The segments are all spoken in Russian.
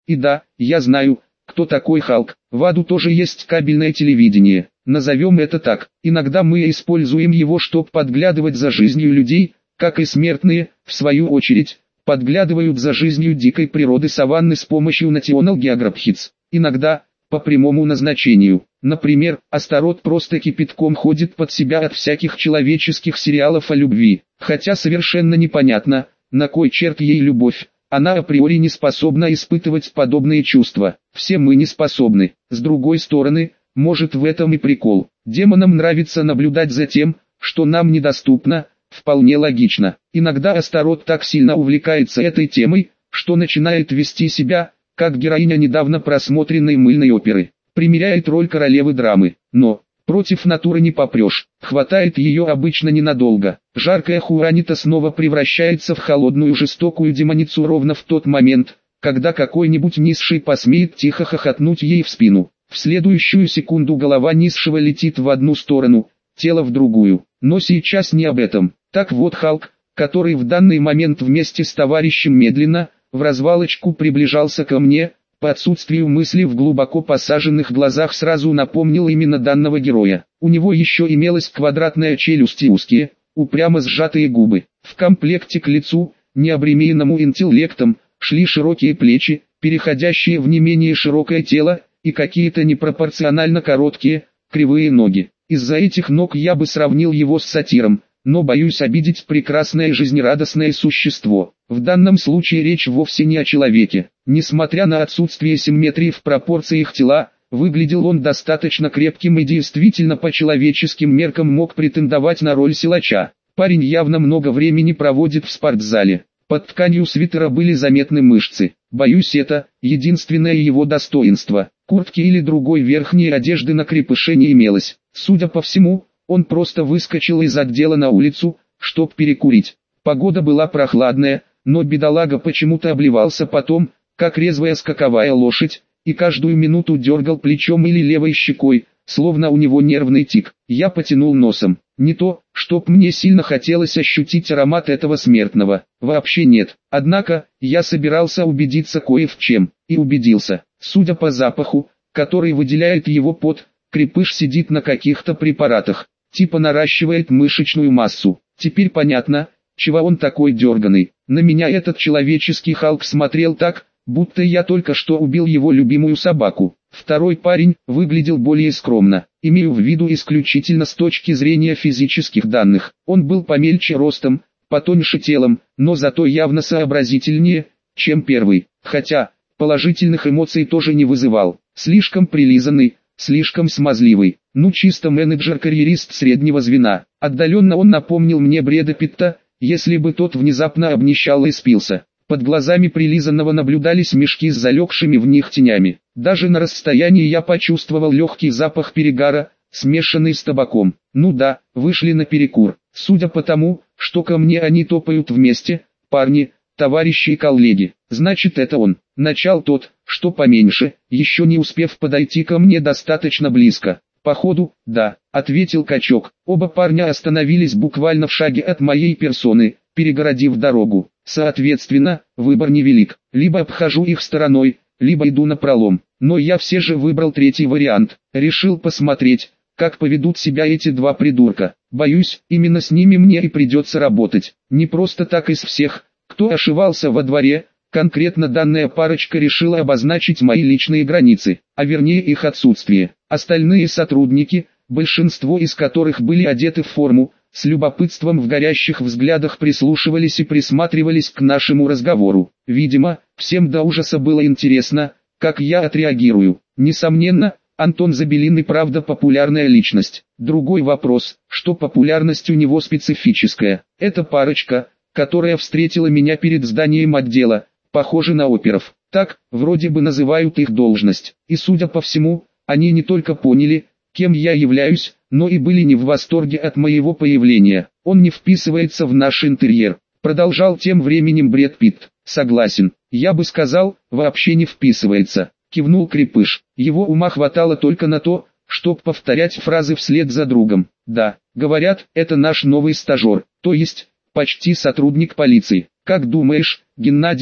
И да, я знаю, кто такой Халк. В аду тоже есть кабельное телевидение, назовем это так. Иногда мы используем его, чтобы подглядывать за жизнью людей, как и смертные, в свою очередь, подглядывают за жизнью дикой природы саванны с помощью National Geographic. Иногда, по прямому назначению. Например, Астарот просто кипятком ходит под себя от всяких человеческих сериалов о любви. Хотя совершенно непонятно, на кой черт ей любовь. Она априори не способна испытывать подобные чувства. Все мы не способны. С другой стороны, может, в этом и прикол. Демонам нравится наблюдать за тем, что нам недоступно. Вполне логично. Иногда Астарот так сильно увлекается этой темой, что начинает вести себя, как героиня недавно просмотренной мыльной оперы. Примеряет роль королевы драмы. Но, против натуры не попрешь. Хватает ее обычно ненадолго. Жаркая Хуанита снова превращается в холодную жестокую демоницу ровно в тот момент, когда какой-нибудь низший посмеет тихо хохотнуть ей в спину. В следующую секунду голова низшего летит в одну сторону, тело в другую. Но сейчас не об этом. Так вот Халк, который в данный момент вместе с товарищем медленно, в развалочку приближался ко мне, по отсутствию мысли в глубоко посаженных глазах сразу напомнил именно данного героя. У него еще имелась квадратная челюсть и узкие, упрямо сжатые губы. В комплекте к лицу, необремененному интеллектом, шли широкие плечи, переходящие в не менее широкое тело, и какие-то непропорционально короткие, кривые ноги. Из-за этих ног я бы сравнил его с сатиром, но боюсь обидеть прекрасное и жизнерадостное существо. В данном случае речь вовсе не о человеке. Несмотря на отсутствие симметрии в пропорциях тела, выглядел он достаточно крепким и действительно по человеческим меркам мог претендовать на роль силача. Парень явно много времени проводит в спортзале. Под тканью свитера были заметны мышцы. Боюсь, это единственное его достоинство. Куртки или другой верхней одежды на крепыше не имелось. Судя по всему, он просто выскочил из отдела на улицу, чтоб перекурить. Погода была прохладная, но бедолага почему-то обливался потом, как резвая скаковая лошадь, и каждую минуту дергал плечом или левой щекой, словно у него нервный тик. Я потянул носом. Не то, чтоб мне сильно хотелось ощутить аромат этого смертного. Вообще нет. Однако, я собирался убедиться кое в чем. И убедился. Судя по запаху, который выделяет его пот, крепыш сидит на каких-то препаратах. Типа наращивает мышечную массу. Теперь понятно, чего он такой дерганый. На меня этот человеческий Халк смотрел так, будто я только что убил его любимую собаку. Второй парень выглядел более скромно. Имею в виду исключительно с точки зрения физических данных. Он был помельче ростом, потоньше телом, но зато явно сообразительнее, чем первый. Хотя, положительных эмоций тоже не вызывал. Слишком прилизанный, слишком смазливый. Ну чисто менеджер-карьерист среднего звена. Отдаленно он напомнил мне Брэда Питта, если бы тот внезапно обнищал и спился. Под глазами прилизанного наблюдались мешки с залегшими в них тенями. Даже на расстоянии я почувствовал легкий запах перегара, смешанный с табаком. Ну да, вышли на перекур. Судя по тому, что ко мне они топают вместе, парни, товарищи и коллеги. Значит, это он. Начал тот, что поменьше, еще не успев подойти ко мне достаточно близко. «Походу, да», — ответил качок. Оба парня остановились буквально в шаге от моей персоны, перегородив дорогу. Соответственно, выбор невелик. Либо обхожу их стороной, либо иду напролом. Но я все же выбрал третий вариант. Решил посмотреть, как поведут себя эти два придурка. Боюсь, именно с ними мне и придется работать. Не просто так из всех, кто ошивался во дворе, конкретно данная парочка решила обозначить мои личные границы, а вернее их отсутствие. Остальные сотрудники, большинство из которых были одеты в форму, с любопытством в горящих взглядах прислушивались и присматривались к нашему разговору. Видимо, всем до ужаса было интересно, как я отреагирую. Несомненно, Антон Забелин и правда популярная личность. Другой вопрос, что популярность у него специфическая. Эта парочка, которая встретила меня перед зданием отдела, похожа на оперов. Так, вроде бы называют их должность. И судя по всему, они не только поняли, кем я являюсь, но и были не в восторге от моего появления. Он не вписывается в наш интерьер. Продолжал тем временем Брэд Питт. Согласен, я бы сказал, вообще не вписывается. Кивнул крепыш. Его ума хватало только на то, чтоб повторять фразы вслед за другом. Да, говорят, это наш новый стажер, то есть, почти сотрудник полиции. Как думаешь, Геннадий,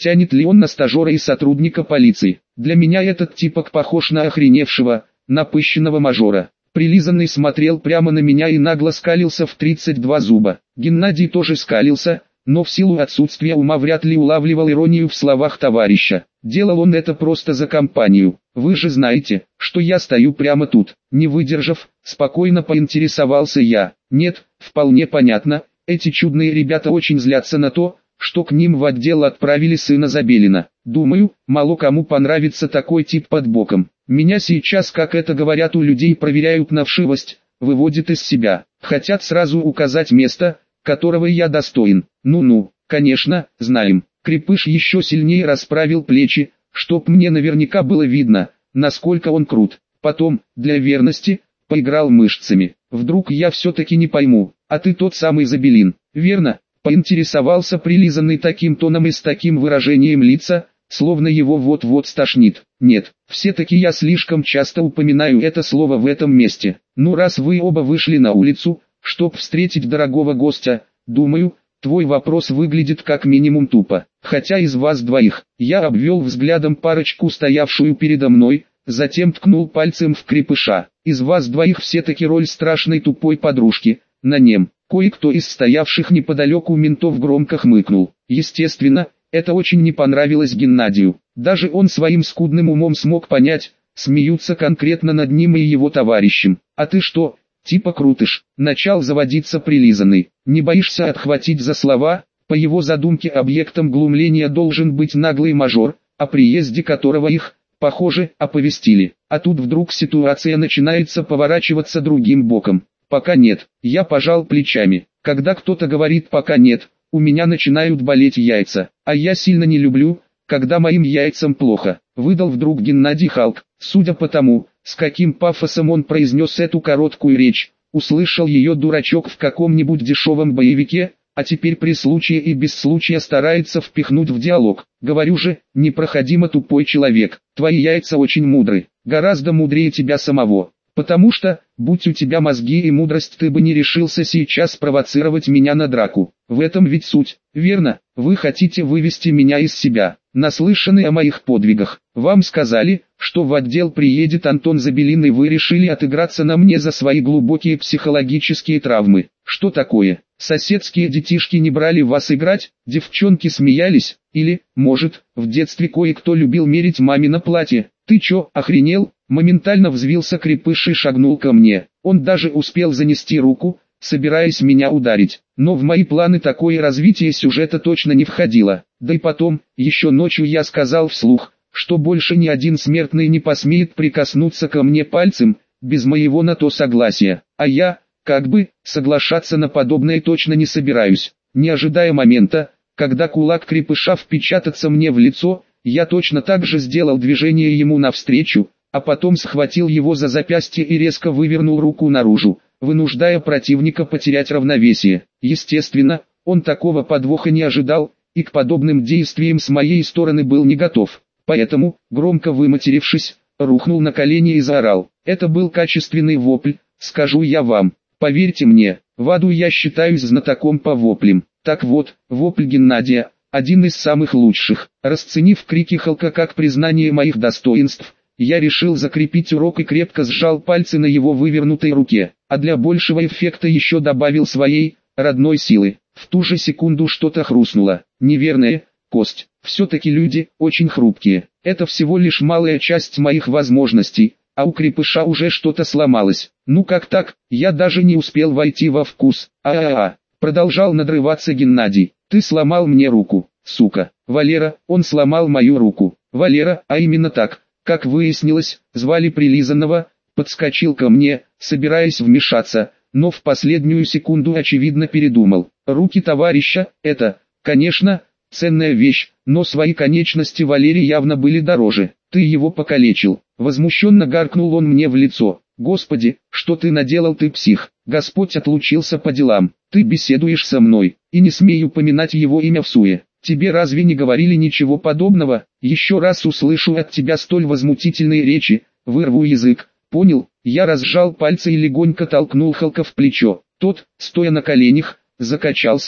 Тянет ли он на стажера и сотрудника полиции? Для меня этот типок похож на охреневшего, напыщенного мажора. Прилизанный смотрел прямо на меня и нагло скалился в 32 зуба. Геннадий тоже скалился, но в силу отсутствия ума вряд ли улавливал иронию в словах товарища. Делал он это просто за компанию. Вы же знаете, что я стою прямо тут. Не выдержав, спокойно поинтересовался я. Нет, вполне понятно, эти чудные ребята очень злятся на то, что к ним в отдел отправили сына Забелина. Думаю, мало кому понравится такой тип под боком. Меня сейчас, как это говорят у людей, проверяют на вшивость, выводят из себя. Хотят сразу указать место, которого я достоин. Ну-ну, конечно, знаем. Крепыш еще сильнее расправил плечи, чтоб мне наверняка было видно, насколько он крут. Потом, для верности, поиграл мышцами. Вдруг я все-таки не пойму, а ты тот самый Забелин, верно? Поинтересовался прилизанный таким тоном и с таким выражением лица, словно его вот-вот стошнит. Нет, все-таки я слишком часто упоминаю это слово в этом месте. Ну, раз вы оба вышли на улицу, чтоб встретить дорогого гостя, думаю, твой вопрос выглядит как минимум тупо. Хотя из вас двоих, я обвел взглядом парочку, стоявшую передо мной, затем ткнул пальцем в крепыша. Из вас двоих все-таки роль страшной тупой подружки, на нем. Кое-кто из стоявших неподалеку ментов громко хмыкнул. Естественно, это очень не понравилось Геннадию. Даже он своим скудным умом смог понять, смеются конкретно над ним и его товарищем. А ты что, типа крутыш? Начал заводиться прилизанный. Не боишься отхватить за слова? По его задумке объектом глумления должен быть наглый мажор, о приезде которого их, похоже, оповестили. А тут вдруг ситуация начинается поворачиваться другим боком. Пока нет, я пожал плечами. Когда кто-то говорит пока нет, у меня начинают болеть яйца. А я сильно не люблю, когда моим яйцам плохо. Выдал вдруг Геннадий Халк. Судя по тому, с каким пафосом он произнес эту короткую речь, услышал ее дурачок в каком-нибудь дешевом боевике, а теперь при случае и без случая старается впихнуть в диалог. Говорю же, непроходимо тупой человек. Твои яйца очень мудры, гораздо мудрее тебя самого. Потому что, будь у тебя мозги и мудрость, ты бы не решился сейчас провоцировать меня на драку. В этом ведь суть, верно? Вы хотите вывести меня из себя. Наслышаны о моих подвигах. Вам сказали, что в отдел приедет Антон Забелин, и вы решили отыграться на мне за свои глубокие психологические травмы. Что такое? Соседские детишки не брали вас играть? Девчонки смеялись? Или, может, в детстве кое-кто любил мерить мамино платье? Ты чё, охренел? Моментально взвился крепыш и шагнул ко мне. Он даже успел занести руку, собираясь меня ударить. Но в мои планы такое развитие сюжета точно не входило. Да и потом, еще ночью я сказал вслух, что больше ни один смертный не посмеет прикоснуться ко мне пальцем, без моего на то согласия. А я, как бы, соглашаться на подобное точно не собираюсь. Не ожидая момента, когда кулак крепыша впечатается мне в лицо, я точно так же сделал движение ему навстречу, а потом схватил его за запястье и резко вывернул руку наружу, вынуждая противника потерять равновесие. Естественно, он такого подвоха не ожидал, и к подобным действиям с моей стороны был не готов. Поэтому, громко выматерившись, рухнул на колени и заорал. Это был качественный вопль, скажу я вам. Поверьте мне, в аду я считаюсь знатоком по воплям. Так вот, вопль Геннадия, один из самых лучших. Расценив крики Халка как признание моих достоинств, я решил закрепить урок и крепко сжал пальцы на его вывернутой руке, а для большего эффекта еще добавил своей, родной силы. В ту же секунду что-то хрустнуло. Неверная кость. Все-таки люди очень хрупкие. Это всего лишь малая часть моих возможностей, а у крепыша уже что-то сломалось. Ну как так, я даже не успел войти во вкус. Продолжал надрываться Геннадий. Ты сломал мне руку, сука. Валера, он сломал мою руку. Валера, а именно так, как выяснилось, звали прилизанного, подскочил ко мне, собираясь вмешаться, но в последнюю секунду очевидно передумал. Руки товарища, это, конечно, ценная вещь, но свои конечности Валере явно были дороже. Ты его покалечил. Возмущенно гаркнул он мне в лицо. Господи, что ты наделал, ты псих. Господь отлучился по делам. Ты беседуешь со мной, и не смей упоминать его имя всуе. Тебе разве не говорили ничего подобного? Еще раз услышу от тебя столь возмутительные речи, вырву язык. Понял? Я разжал пальцы и легонько толкнул Халка в плечо. Тот, стоя на коленях, закачался,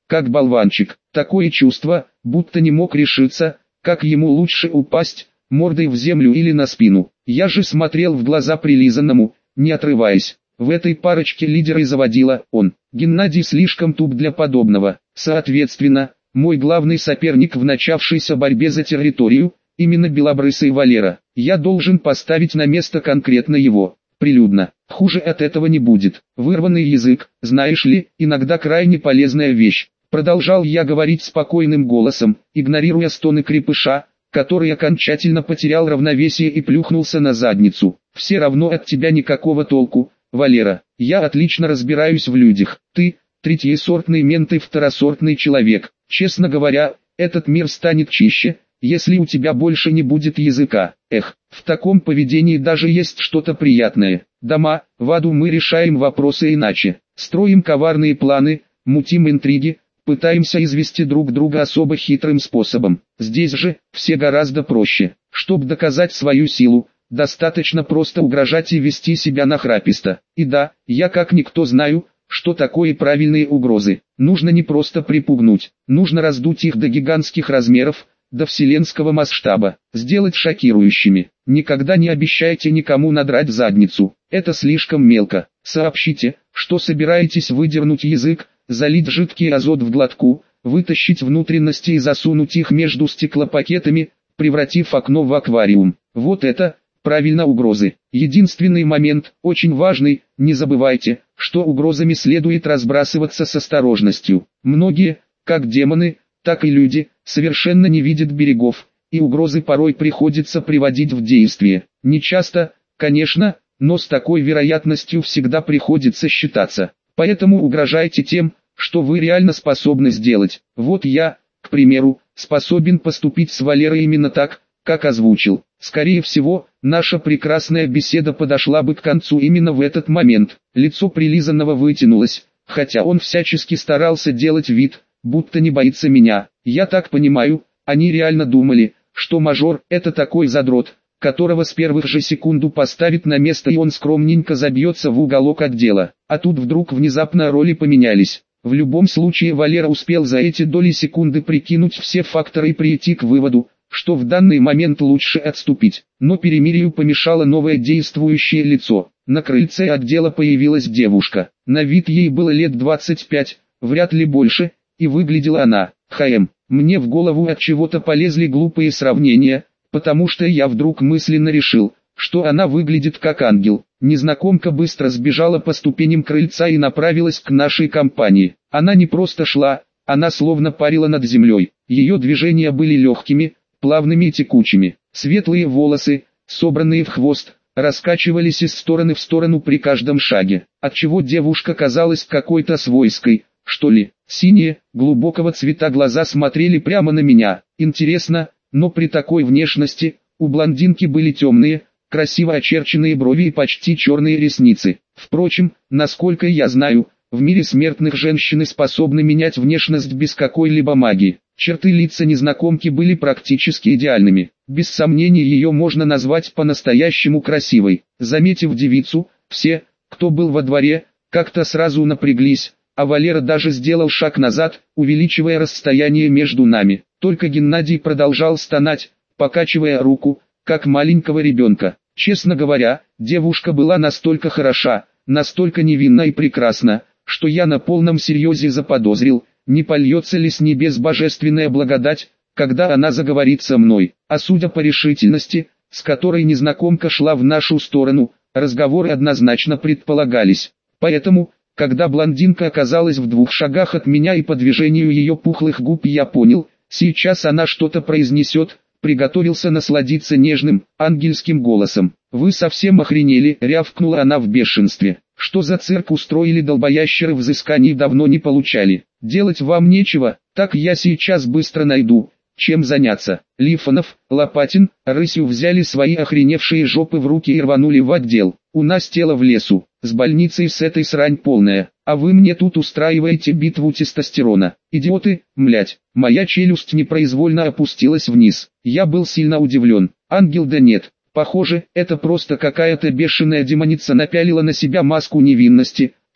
как болванчик. Такое чувство, будто не мог решиться, как ему лучше упасть, мордой в землю или на спину. Я же смотрел в глаза прилизанному, не отрываясь. В этой парочке лидера и заводила он. Геннадий слишком туп для подобного. Соответственно, мой главный соперник в начавшейся борьбе за территорию, именно белобрысый Валера. Я должен поставить на место конкретно его. Прилюдно. Хуже от этого не будет. Вырванный язык, знаешь ли, иногда крайне полезная вещь. Продолжал я говорить спокойным голосом, игнорируя стоны крепыша, который окончательно потерял равновесие и плюхнулся на задницу. Все равно от тебя никакого толку, Валера. Я отлично разбираюсь в людях. Ты, третьесортный мент и второсортный человек. Честно говоря, этот мир станет чище, если у тебя больше не будет языка. Эх, в таком поведении даже есть что-то приятное. Дома, в аду мы решаем вопросы иначе. Строим коварные планы, мутим интриги, пытаемся извести друг друга особо хитрым способом. Здесь же, все гораздо проще. Чтобы доказать свою силу, достаточно просто угрожать и вести себя нахраписто. И да, я как никто знаю, что такое правильные угрозы. Нужно не просто припугнуть, нужно раздуть их до гигантских размеров, до вселенского масштаба, сделать шокирующими. Никогда не обещайте никому надрать задницу, это слишком мелко. Сообщите, что собираетесь выдернуть язык, залить жидкий азот в глотку, вытащить внутренности и засунуть их между стеклопакетами, превратив окно в аквариум. Вот это, правильно, угрозы. Единственный момент, очень важный, не забывайте, что угрозами следует разбрасываться с осторожностью. Многие, как демоны, так и люди, совершенно не видят берегов, и угрозы порой приходится приводить в действие. Не часто, конечно, но с такой вероятностью всегда приходится считаться. Поэтому угрожайте тем, что вы реально способны сделать. Вот я, к примеру, способен поступить с Валерой именно так, как озвучил. Скорее всего, наша прекрасная беседа подошла бы к концу именно в этот момент. Лицо прилизанного вытянулось, хотя он всячески старался делать вид, будто не боится меня. Я так понимаю, они реально думали, что мажор – это такой задрот, которого с первых же секунду поставит на место и он скромненько забьется в уголок отдела. А тут вдруг внезапно роли поменялись. В любом случае Валера успел за эти доли секунды прикинуть все факторы и прийти к выводу, что в данный момент лучше отступить. Но перемирию помешало новое действующее лицо. На крыльце отдела появилась девушка. На вид ей было лет 25, вряд ли больше, и выглядела она, Мне в голову от чего-то полезли глупые сравнения, потому что я вдруг мысленно решил, что она выглядит как ангел. Незнакомка быстро сбежала по ступеням крыльца и направилась к нашей компании. Она не просто шла, она словно парила над землей. Ее движения были легкими, плавными и текучими. Светлые волосы, собранные в хвост, раскачивались из стороны в сторону при каждом шаге, отчего девушка казалась какой-то свойской, что ли. Синие, глубокого цвета глаза смотрели прямо на меня. Интересно, но при такой внешности, у блондинки были темные, красиво очерченные брови и почти черные ресницы. Впрочем, насколько я знаю, в мире смертных женщины способны менять внешность без какой-либо магии. Черты лица незнакомки были практически идеальными. Без сомнений ее можно назвать по-настоящему красивой. Заметив девицу, все, кто был во дворе, как-то сразу напряглись, а Валера даже сделал шаг назад, увеличивая расстояние между нами. Только Геннадий продолжал стонать, покачивая руку, как маленького ребенка. Честно говоря, девушка была настолько хороша, настолько невинна и прекрасна, что я на полном серьезе заподозрил, не польется ли с небес божественная благодать, когда она заговорит со мной. А судя по решительности, с которой незнакомка шла в нашу сторону, разговоры однозначно предполагались. Поэтому, когда блондинка оказалась в 2 шагах от меня и по движению ее пухлых губ я понял, сейчас она что-то произнесет, приготовился насладиться нежным, ангельским голосом. «Вы совсем охренели?» — рявкнула она в бешенстве. «Что за цирк устроили долбоящеры, взысканий давно не получали? Делать вам нечего, так я сейчас быстро найду, чем заняться». Лифанов, Лопатин, рысью взяли свои охреневшие жопы в руки и рванули в отдел. «У нас тело в лесу, с больницей с этой срань полная, а вы мне тут устраиваете битву тестостерона. Идиоты, млять». Моя челюсть непроизвольно опустилась вниз. Я был сильно удивлен. Ангел да нет. Похоже, это просто какая-то бешеная демоница напялила на себя маску невинности,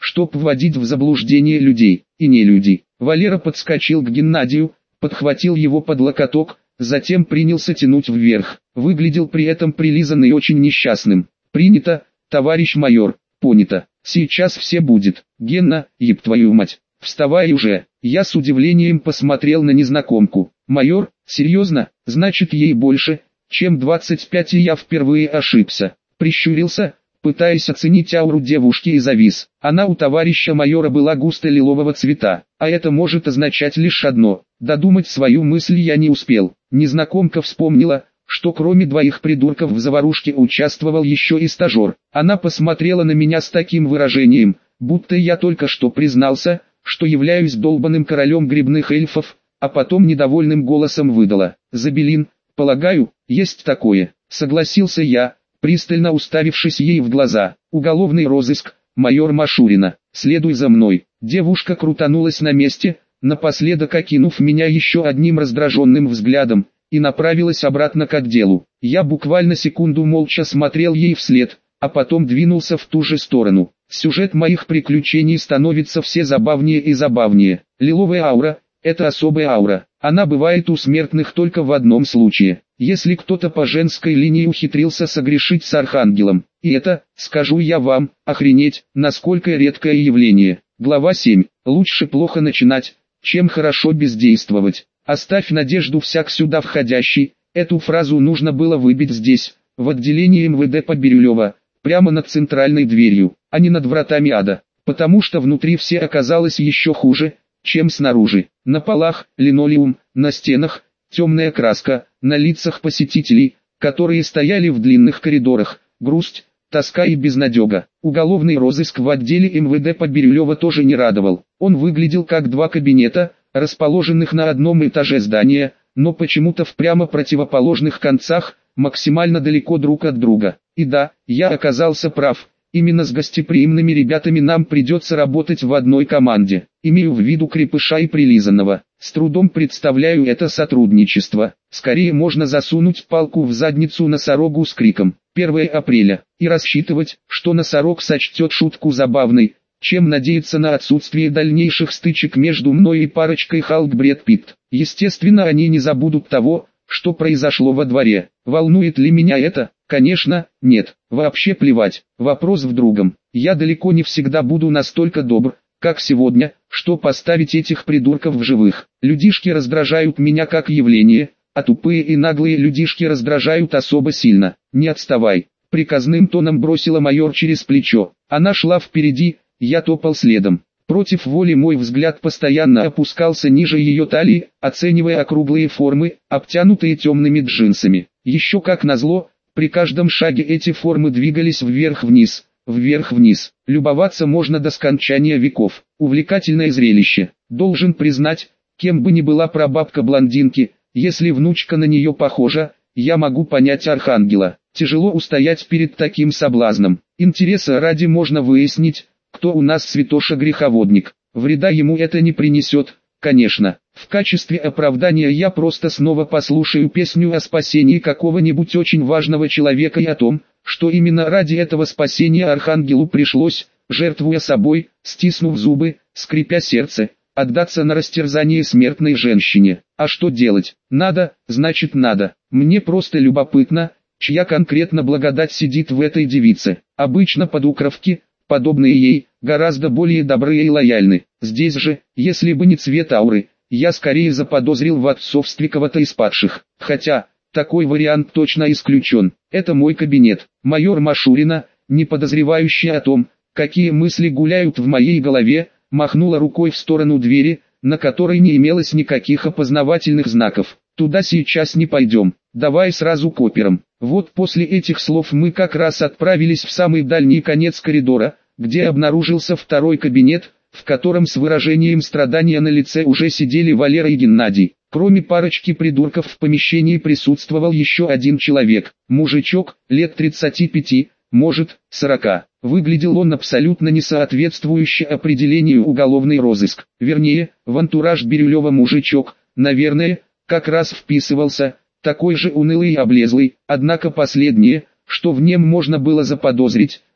чтоб вводить в заблуждение людей, и не людей. Валера подскочил к Геннадию, подхватил его под локоток, затем принялся тянуть вверх. Выглядел при этом прилизанный и очень несчастным. «Принято, товарищ майор, понято. Сейчас все будет. Генна, еб твою мать, вставай уже». Я с удивлением посмотрел на незнакомку. «Майор, серьезно? Значит ей больше, чем 25, и я впервые ошибся». Прищурился, пытаясь оценить ауру девушки, и завис. Она у товарища майора была густо-лилового цвета, а это может означать лишь одно. Додумать свою мысль я не успел. Незнакомка вспомнила, что кроме двоих придурков в заварушке участвовал еще и стажер. Она посмотрела на меня с таким выражением, будто я только что признался, что являюсь долбаным королем грибных эльфов, а потом недовольным голосом выдала: «Забелин, полагаю, есть такое». Согласился я, пристально уставившись ей в глаза. «Уголовный розыск, майор Машурина, следуй за мной». Девушка крутанулась на месте, напоследок окинув меня еще одним раздраженным взглядом, и направилась обратно к отделу. Я буквально секунду молча смотрел ей вслед, а потом двинулся в ту же сторону. Сюжет моих приключений становится все забавнее и забавнее. Лиловая аура – это особая аура. Она бывает у смертных только в одном случае: если кто-то по женской линии ухитрился согрешить с архангелом. И это, скажу я вам, охренеть, насколько редкое явление. Глава 7. Лучше плохо начинать, чем хорошо бездействовать. «Оставь надежду всяк сюда входящий». Эту фразу нужно было выбить здесь, в отделении МВД по Бирюлево, прямо над центральной дверью, а не над вратами ада, потому что внутри все оказалось еще хуже, чем снаружи. На полах линолеум, на стенах темная краска, на лицах посетителей, которые стояли в длинных коридорах, грусть, тоска и безнадега. Уголовный розыск в отделе МВД по Бирюлево тоже не радовал. Он выглядел как два кабинета, расположенных на одном этаже здания, но почему-то в прямо противоположных концах, максимально далеко друг от друга. И да, я оказался прав. Именно с гостеприимными ребятами нам придется работать в одной команде. Имею в виду крепыша и прилизанного. С трудом представляю это сотрудничество. Скорее можно засунуть палку в задницу носорогу с криком «1 апреля» и рассчитывать, что носорог сочтет шутку забавной, чем надеяться на отсутствие дальнейших стычек между мной и парочкой Халк Брэд Питт. Естественно, они не забудут того, что произошло во дворе. Волнует ли меня это? Конечно, нет. Вообще плевать. Вопрос в другом. Я далеко не всегда буду настолько добр, как сегодня, что поставить этих придурков в живых. Людишки раздражают меня как явление, а тупые и наглые людишки раздражают особо сильно. Не отставай. Приказным тоном бросила майор через плечо. Она шла впереди, я топал следом. Против воли мой взгляд постоянно опускался ниже ее талии, оценивая округлые формы, обтянутые темными джинсами. Еще как назло, при каждом шаге эти формы двигались вверх-вниз, вверх-вниз. Любоваться можно до скончания веков. Увлекательное зрелище. Должен признать, кем бы ни была прабабка блондинки, если внучка на нее похожа, я могу понять архангела. Тяжело устоять перед таким соблазном. Интереса ради можно выяснить, кто у нас святоша-греховодник. Вреда ему это не принесет, конечно. В качестве оправдания я просто снова послушаю песню о спасении какого-нибудь очень важного человека и о том, что именно ради этого спасения архангелу пришлось, жертвуя собой, стиснув зубы, скрипя сердце, отдаться на растерзание смертной женщине. А что делать? Надо, значит надо. Мне просто любопытно, чья конкретно благодать сидит в этой девице. Обычно подукровки, подобные ей, гораздо более добрые и лояльны. Здесь же, если бы не цвет ауры, я скорее заподозрил в отцовстве кого-то из падших. Хотя, такой вариант точно исключен. Это мой кабинет. Майор Машурина, не подозревающая о том, какие мысли гуляют в моей голове, махнула рукой в сторону двери, на которой не имелось никаких опознавательных знаков. Туда сейчас не пойдем. Давай сразу к операм. Вот после этих слов мы как раз отправились в самый дальний конец коридора, где обнаружился второй кабинет, в котором с выражением страдания на лице уже сидели Валера и Геннадий. Кроме парочки придурков в помещении присутствовал еще один человек, мужичок, лет 35, может, 40. Выглядел он абсолютно не соответствующе определению уголовный розыск. Вернее, в антураж Бирюлева мужичок, наверное, как раз вписывался, такой же унылый и облезлый, однако последнее, что в нем можно было заподозрить,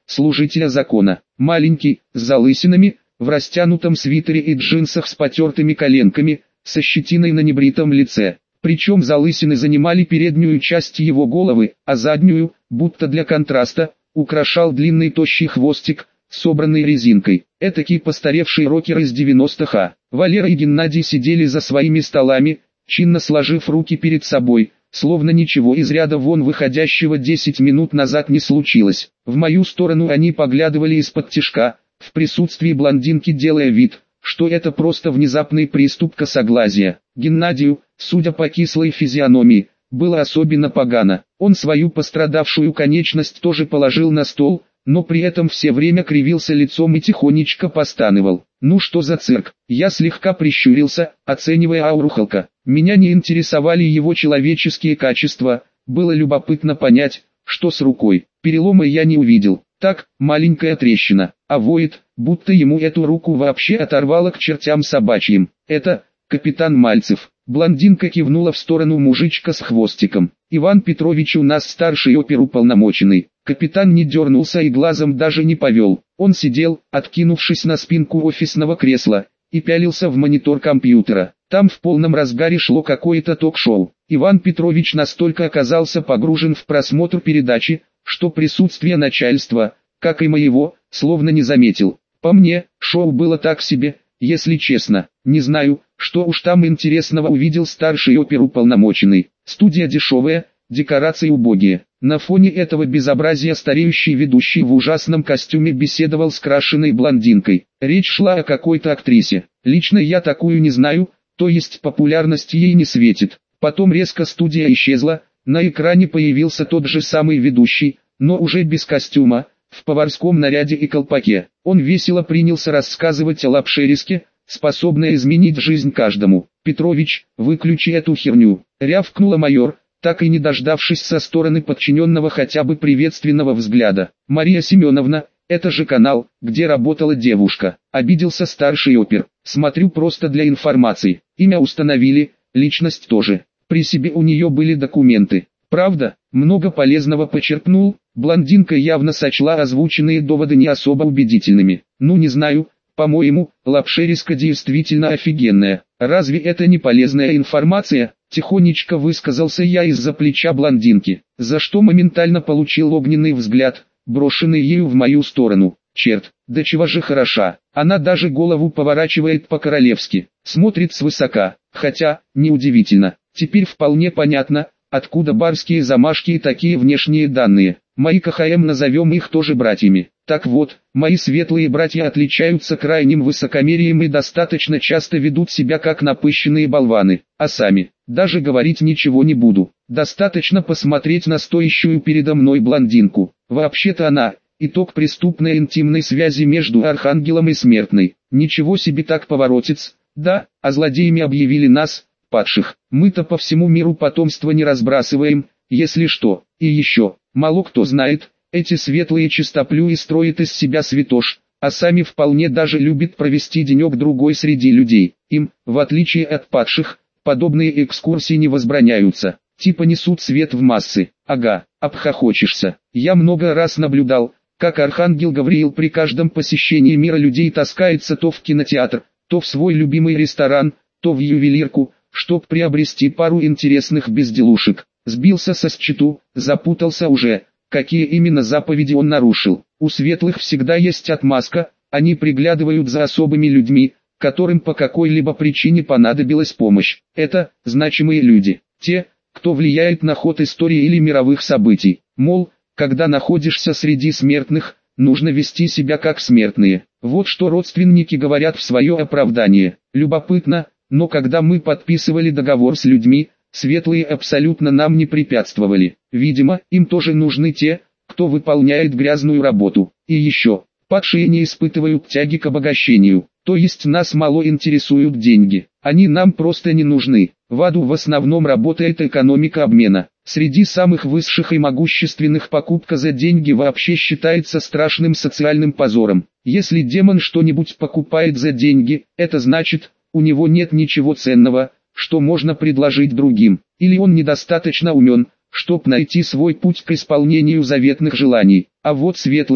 служителя закона. Маленький, с залысинами, в растянутом свитере и джинсах с потертыми коленками, со щетиной на небритом лице. Причем залысины занимали переднюю часть его головы, а заднюю, будто для контраста, украшал длинный тощий хвостик, собранный резинкой. Этакий постаревший рокер из 90-х. Валера и Геннадий сидели за своими столами, чинно сложив руки перед собой, словно ничего из ряда вон выходящего 10 минут назад не случилось. В мою сторону они поглядывали из-под тишка, в присутствии блондинки, делая вид, что это просто внезапный приступ косоглазия. Геннадию, судя по кислой физиономии, было особенно погано. Он свою пострадавшую конечность тоже положил на стол, но при этом все время кривился лицом и тихонечко постанывал. Ну что за цирк? Я слегка прищурился, оценивая ауру Халка. Меня не интересовали его человеческие качества, было любопытно понять, что с рукой. Перелома я не увидел. Так, маленькая трещина, а воет, будто ему эту руку вообще оторвало к чертям собачьим. Это, капитан Мальцев. Блондинка кивнула в сторону мужичка с хвостиком. Иван Петрович у нас старший оперуполномоченный. Капитан не дернулся и глазом даже не повел. Он сидел, откинувшись на спинку офисного кресла, и пялился в монитор компьютера. Там в полном разгаре шло какое-то ток-шоу. Иван Петрович настолько оказался погружен в просмотр передачи, что присутствие начальства, как и моего, словно не заметил. По мне, шоу было так себе, если честно. Не знаю, что уж там интересного увидел старший оперуполномоченный. Студия дешевая, декорации убогие. На фоне этого безобразия стареющий ведущий в ужасном костюме беседовал с крашеной блондинкой. Речь шла о какой-то актрисе. Лично я такую не знаю, то есть популярность ей не светит. Потом резко студия исчезла, на экране появился тот же самый ведущий, но уже без костюма, в поварском наряде и колпаке. Он весело принялся рассказывать о лапшериске, способной изменить жизнь каждому. «Петрович, выключи эту херню», — рявкнула майор, так и не дождавшись со стороны подчиненного хотя бы приветственного взгляда. «Мария Семеновна, это же канал, где работала девушка», — обиделся старший опер. «Смотрю просто для информации. Имя установили, личность тоже. При себе у нее были документы. Правда, много полезного почерпнул». Блондинка явно сочла озвученные доводы не особо убедительными. «Ну не знаю, по-моему, лапшериска действительно офигенная. Разве это не полезная информация?» Тихонечко высказался я из-за плеча блондинки, за что моментально получил огненный взгляд, брошенный ею в мою сторону. Черт, да чего же хороша, она даже голову поворачивает по-королевски, смотрит свысока, хотя, неудивительно, теперь вполне понятно, откуда барские замашки и такие внешние данные. Мои КХМ, назовем их тоже братьями. Так вот, мои светлые братья отличаются крайним высокомерием и достаточно часто ведут себя как напыщенные болваны, а сами, даже говорить ничего не буду. Достаточно посмотреть на стоящую передо мной блондинку. Вообще-то она – итог преступной интимной связи между архангелом и смертной. Ничего себе так поворотец, да, а злодеями объявили нас, падших. Мы-то по всему миру потомство не разбрасываем, если что. И еще, мало кто знает, эти светлые чистоплюи строят из себя святош, а сами вполне даже любят провести денек-другой среди людей. Им, в отличие от падших, подобные экскурсии не возбраняются, типа несут свет в массы. Ага, обхохочешься. Я много раз наблюдал, как архангел Гавриил при каждом посещении мира людей таскается то в кинотеатр, то в свой любимый ресторан, то в ювелирку, чтоб приобрести пару интересных безделушек. Сбился со счету, запутался уже, какие именно заповеди он нарушил. У светлых всегда есть отмазка, они приглядывают за особыми людьми, которым по какой-либо причине понадобилась помощь. Это значимые люди, те, кто влияет на ход истории или мировых событий. Мол, когда находишься среди смертных, нужно вести себя как смертные. Вот что родственники говорят в свое оправдание. Любопытно, но когда мы подписывали договор с людьми, светлые абсолютно нам не препятствовали. Видимо, им тоже нужны те, кто выполняет грязную работу. И еще, падшие не испытывают тяги к обогащению, то есть нас мало интересуют деньги. Они нам просто не нужны. В аду в основном работает экономика обмена. Среди самых высших и могущественных покупка за деньги вообще считается страшным социальным позором. Если демон что-нибудь покупает за деньги, это значит, у него нет ничего ценного, что можно предложить другим, или он недостаточно умен, чтоб найти свой путь к исполнению заветных желаний. А вот светлые,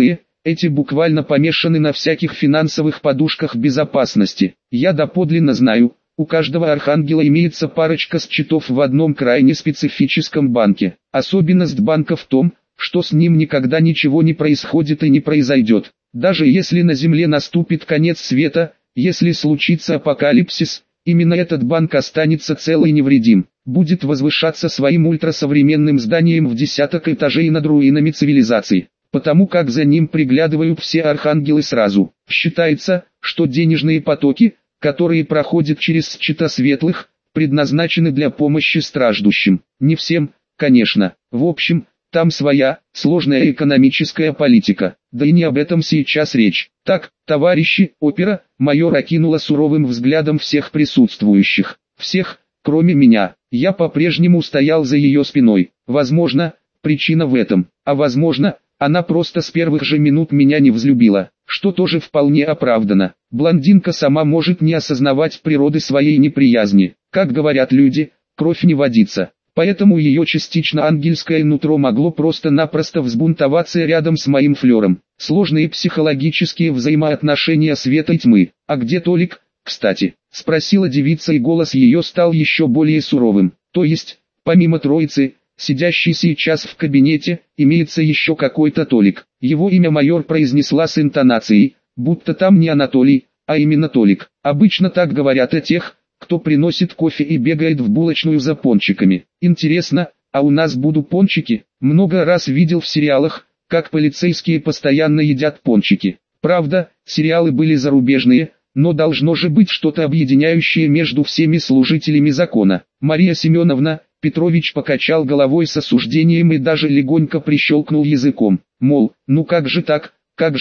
эти буквально помешаны на всяких финансовых подушках безопасности. Я доподлинно знаю, у каждого архангела имеется парочка счетов в одном крайне специфическом банке. Особенность банка в том, что с ним никогда ничего не происходит и не произойдет. Даже если на Земле наступит конец света, если случится апокалипсис, именно этот банк останется цел и невредим, будет возвышаться своим ультрасовременным зданием в десяток этажей над руинами цивилизации, потому как за ним приглядывают все архангелы сразу. Считается, что денежные потоки, которые проходят через счета светлых, предназначены для помощи страждущим. Не всем, конечно. В общем, там своя, сложная экономическая политика. Да и не об этом сейчас речь. Так, товарищи, опера, майор окинула суровым взглядом всех присутствующих. Всех, кроме меня. Я по-прежнему стоял за ее спиной. Возможно, причина в этом. А возможно, она просто с первых же минут меня не взлюбила, что тоже вполне оправдано. Блондинка сама может не осознавать природы своей неприязни. Как говорят люди, кровь не водится. Поэтому ее частично ангельское нутро могло просто-напросто взбунтоваться рядом с моим флером. Сложные психологические взаимоотношения света и тьмы. «А где Толик, кстати?» — спросила девица, и голос ее стал еще более суровым. «То есть, помимо троицы, сидящий сейчас в кабинете, имеется еще какой-то Толик?» Его имя майор произнесла с интонацией, будто там не Анатолий, а именно Толик. Обычно так говорят о тех, кто приносит кофе и бегает в булочную за пончиками. Интересно, а у нас будут пончики? Много раз видел в сериалах, как полицейские постоянно едят пончики. Правда, сериалы были зарубежные, но должно же быть что-то объединяющее между всеми служителями закона. Мария Семеновна, Петрович покачал головой с осуждением и даже легонько прищелкнул языком. Мол, ну как же так,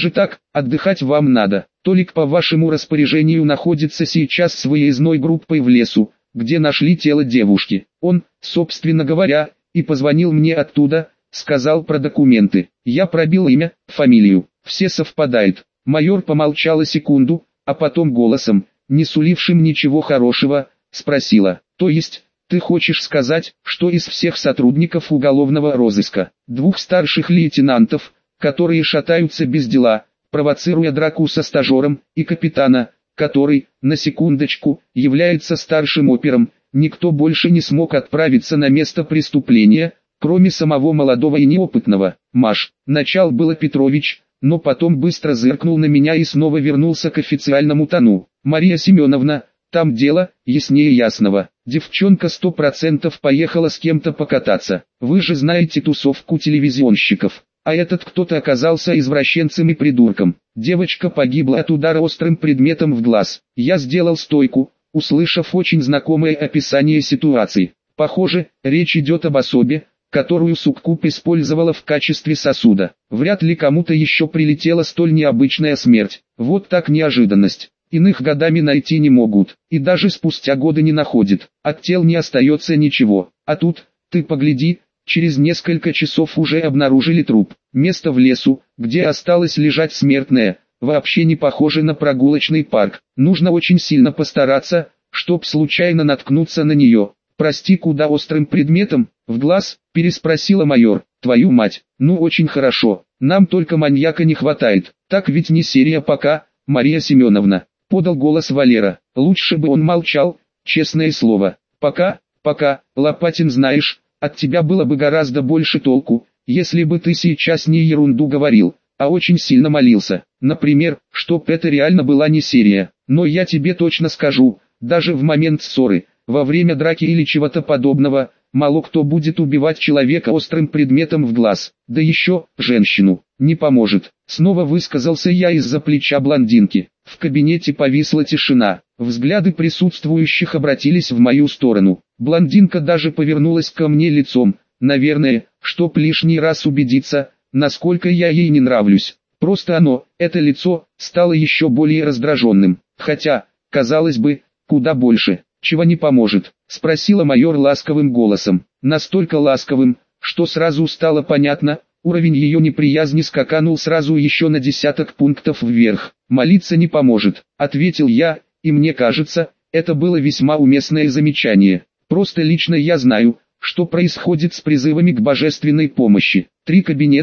отдыхать вам надо. Толик по вашему распоряжению находится сейчас с выездной группой в лесу, где нашли тело девушки. Он, собственно говоря, и позвонил мне оттуда, сказал про документы. Я пробил имя, фамилию, все совпадает. Майор помолчала секунду, а потом голосом, не сулившим ничего хорошего, спросила: то есть, ты хочешь сказать, что из всех сотрудников уголовного розыска, двух старших лейтенантов, которые шатаются без дела, провоцируя драку со стажером, и капитана, который, на секундочку, является старшим опером, никто больше не смог отправиться на место преступления, кроме самого молодого и неопытного? Маш, начал было Петрович, но потом быстро зыркнул на меня и снова вернулся к официальному тону. Мария Семеновна, там дело, яснее ясного. Девчонка 100% поехала с кем-то покататься. Вы же знаете тусовку телевизионщиков. А этот кто-то оказался извращенцем и придурком. Девочка погибла от удара острым предметом в глаз. Я сделал стойку, услышав очень знакомое описание ситуации. Похоже, речь идет об особе, которую суккуб использовала в качестве сосуда. Вряд ли кому-то еще прилетела столь необычная смерть. Вот так неожиданность. Иных годами найти не могут, и даже спустя годы не находят. От тел не остается ничего. А тут, ты погляди, через несколько часов уже обнаружили труп. Место в лесу, где осталось лежать смертное, вообще не похоже на прогулочный парк. Нужно очень сильно постараться, чтоб случайно наткнуться на нее. «Прости, куда острым предметом? В глаз?» – переспросила майор. «Твою мать, ну очень хорошо, нам только маньяка не хватает. Так ведь не серия пока, Мария Семеновна», – подал голос Валера. «Лучше бы он молчал, честное слово. Пока, Лопатин, знаешь, от тебя было бы гораздо больше толку, если бы ты сейчас не ерунду говорил, а очень сильно молился. Например, чтоб это реально была не серия. Но я тебе точно скажу, даже в момент ссоры, во время драки или чего-то подобного, мало кто будет убивать человека острым предметом в глаз, да еще, женщину, не поможет». Снова высказался я из-за плеча блондинки. В кабинете повисла тишина, взгляды присутствующих обратились в мою сторону. Блондинка даже повернулась ко мне лицом, наверное, чтоб лишний раз убедиться, насколько я ей не нравлюсь. Просто это лицо, стало еще более раздраженным, хотя, казалось бы, куда больше. «Чего не поможет?» — спросила майор ласковым голосом. Настолько ласковым, что сразу стало понятно, уровень ее неприязни скаканул сразу еще на десяток пунктов вверх. «Молиться не поможет», — ответил я, и мне кажется, это было весьма уместное замечание. Просто лично я знаю, что происходит с призывами к божественной помощи. 3 кабинета,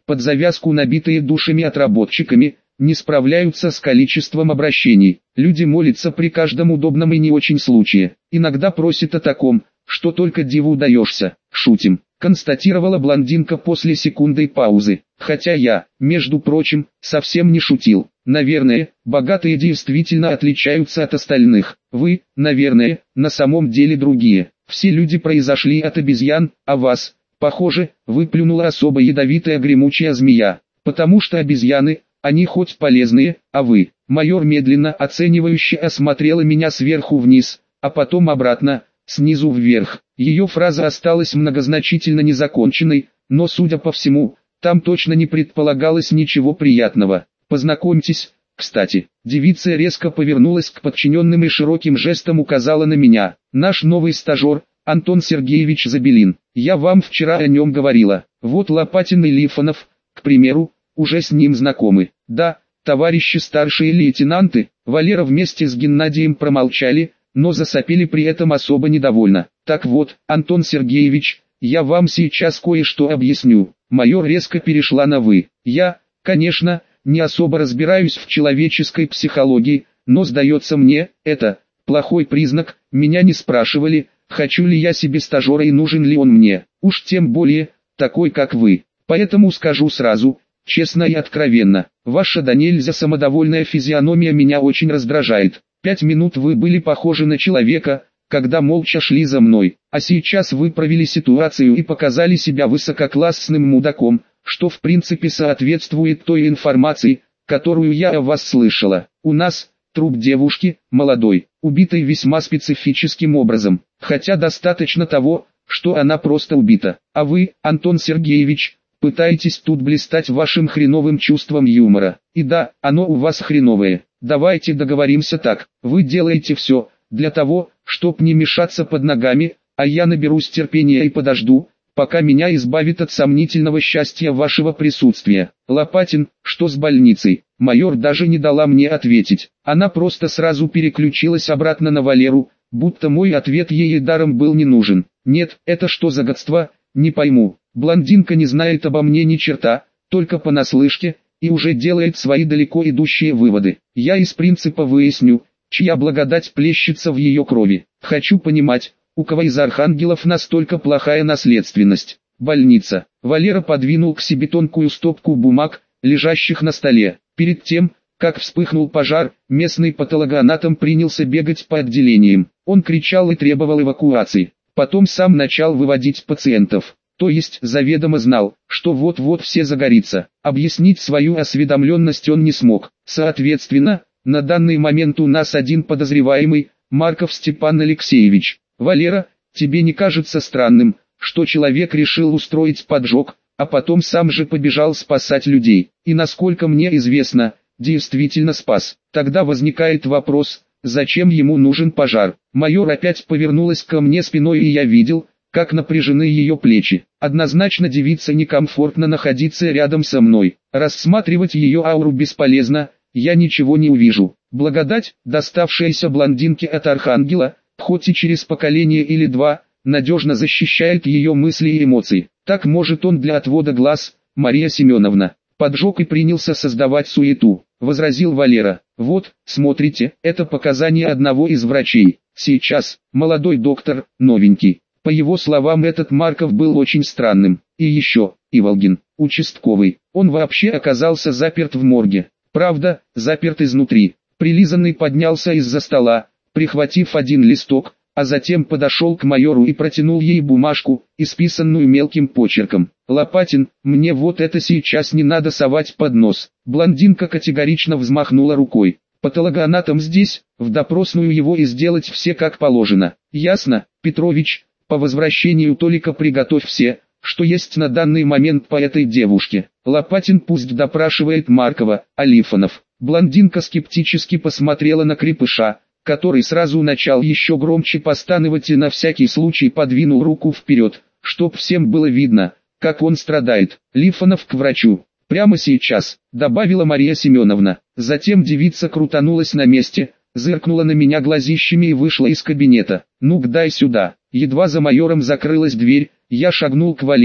под завязку набитые душами отработчиками, не справляются с количеством обращений. Люди молятся при каждом удобном и не очень случае. Иногда просят о таком, что только диву даешься. Шутим, констатировала блондинка после секундной паузы. Хотя я, между прочим, совсем не шутил. Наверное, богатые действительно отличаются от остальных. Вы, наверное, на самом деле другие. Все люди произошли от обезьян, а вас, похоже, выплюнула особо ядовитая гремучая змея. Потому что обезьяны, они хоть полезные, а вы. Майор медленно оценивающе осмотрела меня сверху вниз, а потом обратно, снизу вверх. Ее фраза осталась многозначительно незаконченной, но, судя по всему, там точно не предполагалось ничего приятного. Познакомьтесь, кстати. Девица резко повернулась к подчиненным и широким жестом указала на меня. Наш новый стажер, Антон Сергеевич Забелин. Я вам вчера о нем говорила. Вот Лопатин и Лифонов, к примеру, уже с ним знакомы. Да, товарищи старшие лейтенанты, Валера вместе с Геннадием промолчали, но засопели при этом особо недовольно. Так вот, Антон Сергеевич, я вам сейчас кое-что объясню. Майор резко перешла на «вы». Я, конечно, не особо разбираюсь в человеческой психологии, но сдается мне, это плохой признак. Меня не спрашивали, хочу ли я себе стажера и нужен ли он мне. Уж тем более, такой как вы. Поэтому скажу сразу, честно и откровенно, ваша да нельзя самодовольная физиономия меня очень раздражает. 5 минут вы были похожи на человека, когда молча шли за мной, а сейчас вы провели ситуацию и показали себя высококлассным мудаком, что в принципе соответствует той информации, которую я о вас слышала. У нас труп девушки, молодой, убитой весьма специфическим образом, хотя достаточно того, что она просто убита. А вы, Антон Сергеевич, пытаетесь тут блистать вашим хреновым чувством юмора. И да, оно у вас хреновое. Давайте договоримся так. Вы делаете все для того, чтоб не мешаться под ногами, а я наберусь терпения и подожду, пока меня избавит от сомнительного счастья вашего присутствия. Лопатин, что с больницей? Майор даже не дала мне ответить. Она просто сразу переключилась обратно на Валеру, будто мой ответ ей даром был не нужен. Нет, это что за гадство, не пойму. Блондинка не знает обо мне ни черта, только понаслышке, и уже делает свои далеко идущие выводы. Я из принципа выясню, чья благодать плещется в ее крови. Хочу понимать, у кого из архангелов настолько плохая наследственность. Больница. Валера подвинул к себе тонкую стопку бумаг, лежащих на столе. Перед тем, как вспыхнул пожар, местный патологоанатом принялся бегать по отделениям. Он кричал и требовал эвакуации. Потом сам начал выводить пациентов. То есть заведомо знал, что вот-вот все загорится. Объяснить свою осведомленность он не смог. Соответственно, на данный момент у нас один подозреваемый, Марков Степан Алексеевич. Валера, тебе не кажется странным, что человек решил устроить поджог, а потом сам же побежал спасать людей? И насколько мне известно, действительно спас. Тогда возникает вопрос, зачем ему нужен пожар? Майор опять повернулась ко мне спиной, и я видел, как напряжены ее плечи. Однозначно девице некомфортно находиться рядом со мной. Рассматривать ее ауру бесполезно, я ничего не увижу. Благодать, доставшаяся блондинке от архангела, хоть и через поколение или два, надежно защищает ее мысли и эмоции. Так может он для отвода глаз, Мария Семеновна. Поджег и принялся создавать суету, возразил Валера. Вот, смотрите, это показания одного из врачей. Сейчас, молодой доктор, новенький. По его словам, этот Марков был очень странным. И еще, Иволгин, участковый. Он вообще оказался заперт в морге. Правда, заперт изнутри. Прилизанный поднялся из-за стола, прихватив один листок, а затем подошел к майору и протянул ей бумажку, исписанную мелким почерком. «Лопатин, мне вот это сейчас не надо совать под нос». Блондинка категорично взмахнула рукой. «Патологоанатом здесь, в допросную его и сделать все как положено. Ясно, Петрович? По возвращению Толика приготовь все, что есть на данный момент по этой девушке. Лопатин пусть допрашивает Маркова, а Лифонов». Блондинка скептически посмотрела на крепыша, который сразу начал еще громче постановать и на всякий случай подвинул руку вперед, чтоб всем было видно, как он страдает. «Лифонов к врачу. Прямо сейчас», — добавила Мария Семеновна. Затем девица крутанулась на месте, зыркнула на меня глазищами и вышла из кабинета. «Ну-ка дай сюда». Едва за майором закрылась дверь, я шагнул к Валере,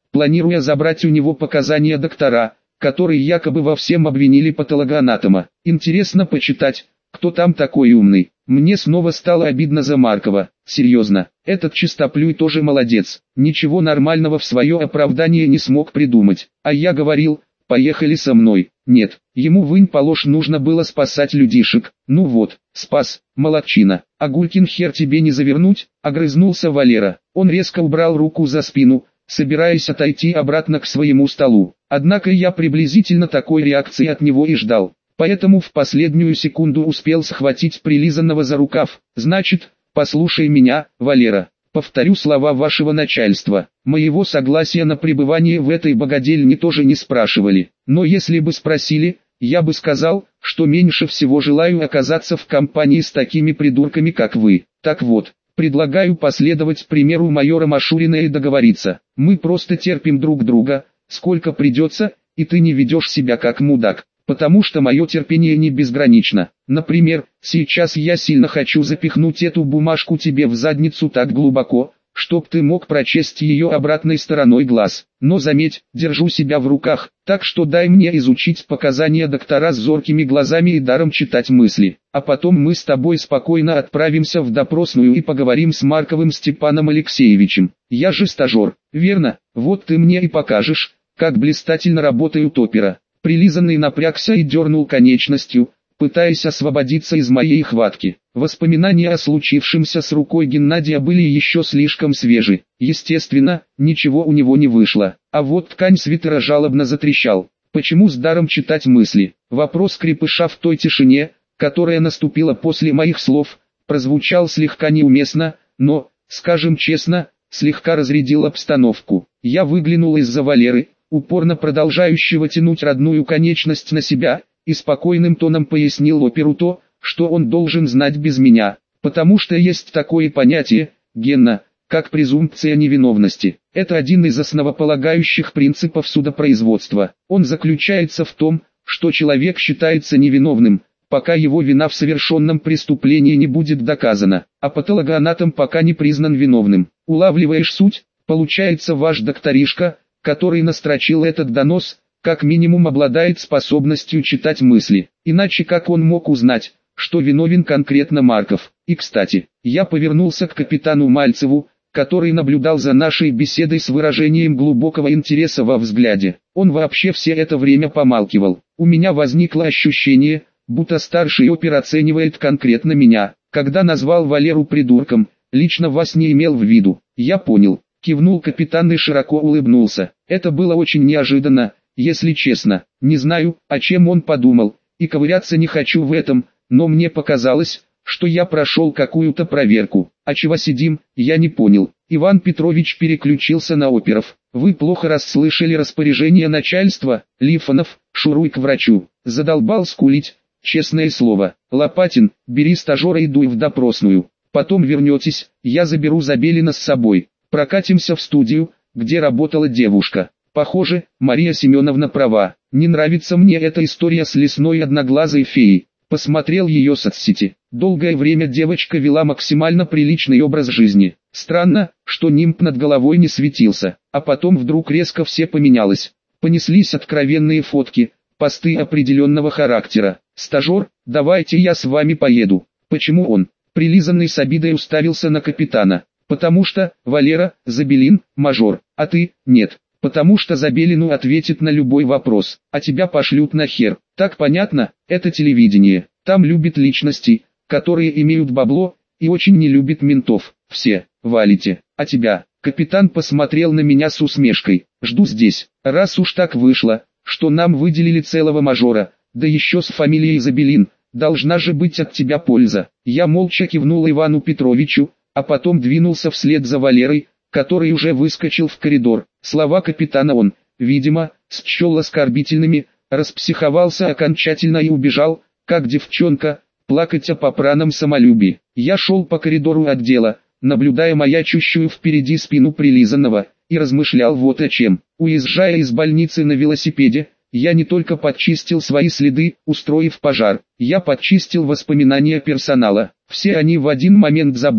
планируя забрать у него показания доктора, которые якобы во всем обвинили патологоанатома. Интересно почитать, кто там такой умный. Мне снова стало обидно за Маркова. Серьезно, этот чистоплюй тоже молодец. Ничего нормального в свое оправдание не смог придумать. А я говорил, поехали со мной. Нет, ему вынь положь нужно было спасать людишек. Ну вот, спас, молодчина. А Гулькин хер тебе не завернуть, огрызнулся Валера. Он резко убрал руку за спину, собираясь отойти обратно к своему столу. Однако я приблизительно такой реакции от него и ждал. Поэтому в последнюю секунду успел схватить прилизанного за рукав. Значит, послушай меня, Валера. Повторю слова вашего начальства. Моего согласия на пребывание в этой богадельне тоже не спрашивали. Но если бы спросили, я бы сказал, что меньше всего желаю оказаться в компании с такими придурками, как вы. Так вот, предлагаю последовать примеру майора Машурина и договориться. Мы просто терпим друг друга, сколько придется, и ты не ведешь себя как мудак. Потому что мое терпение не безгранично. Например, сейчас я сильно хочу запихнуть эту бумажку тебе в задницу так глубоко, чтоб ты мог прочесть ее обратной стороной глаз. Но заметь, держу себя в руках, так что дай мне изучить показания доктора с зоркими глазами и даром читать мысли. А потом мы с тобой спокойно отправимся в допросную и поговорим с Марковым Степаном Алексеевичем. Я же стажер, верно? Вот ты мне и покажешь, как блистательно работают опера. Прилизанный напрягся и дернул конечностью, пытаясь освободиться из моей хватки. Воспоминания о случившемся с рукой Геннадия были еще слишком свежи. Естественно, ничего у него не вышло. А вот ткань свитера жалобно затрещал. Почему с даром читать мысли? Вопрос крепыша в той тишине, которая наступила после моих слов, прозвучал слегка неуместно, но, скажем честно, слегка разрядил обстановку. Я выглянул из-за Валеры, упорно продолжающего тянуть родную конечность на себя, и спокойным тоном пояснил оперу то, что он должен знать без меня, потому что есть такое понятие, Генна, как презумпция невиновности. Это один из основополагающих принципов судопроизводства. Он заключается в том, что человек считается невиновным, пока его вина в совершенном преступлении не будет доказана, а патологоанатом пока не признан виновным. Улавливаешь суть? Получается, ваш докторишка, который настрочил этот донос, как минимум обладает способностью читать мысли. Иначе как он мог узнать, что виновен конкретно Марков? И кстати, я повернулся к капитану Мальцеву, который наблюдал за нашей беседой с выражением глубокого интереса во взгляде. Он вообще все это время помалкивал. У меня возникло ощущение, будто старший опер оценивает конкретно меня. Когда назвал Валеру придурком, лично вас не имел в виду. Я понял. Кивнул капитан и широко улыбнулся. Это было очень неожиданно, если честно. Не знаю, о чем он подумал, и ковыряться не хочу в этом, но мне показалось, что я прошел какую-то проверку. А чего сидим, я не понял. Иван Петрович переключился на оперов. Вы плохо расслышали распоряжение начальства, Лифанов, шуруй к врачу. Задолбал скулить, честное слово. Лопатин, бери стажера и дуй в допросную. Потом вернетесь, я заберу Забелина с собой. Прокатимся в студию, где работала девушка. Похоже, Мария Семеновна права. Не нравится мне эта история с лесной одноглазой феей. Посмотрел ее соцсети. Долгое время девочка вела максимально приличный образ жизни. Странно, что нимб над головой не светился. А потом вдруг резко все поменялось. Понеслись откровенные фотки, посты определенного характера. Стажер, давайте я с вами поеду. Почему он? Прилизанный с обидой уставился на капитана. Потому что, Валера, Забелин, мажор, а ты, нет. Потому что Забелину ответит на любой вопрос, а тебя пошлют нахер. Так понятно, это телевидение. Там любят личности, которые имеют бабло, и очень не любят ментов. Все, валите. А тебя? Капитан посмотрел на меня с усмешкой. Жду здесь. Раз уж так вышло, что нам выделили целого мажора, да еще с фамилией Забелин, должна же быть от тебя польза. Я молча кивнул Ивану Петровичу, а потом двинулся вслед за Валерой, который уже выскочил в коридор. Слова капитана он, видимо, счел оскорбительными, распсиховался окончательно и убежал, как девчонка, плакать о попраном самолюбии. Я шел по коридору отдела, наблюдая маячущую впереди спину прилизанного, и размышлял вот о чем. Уезжая из больницы на велосипеде, я не только подчистил свои следы, устроив пожар, я подчистил воспоминания персонала. Все они в один момент забыли,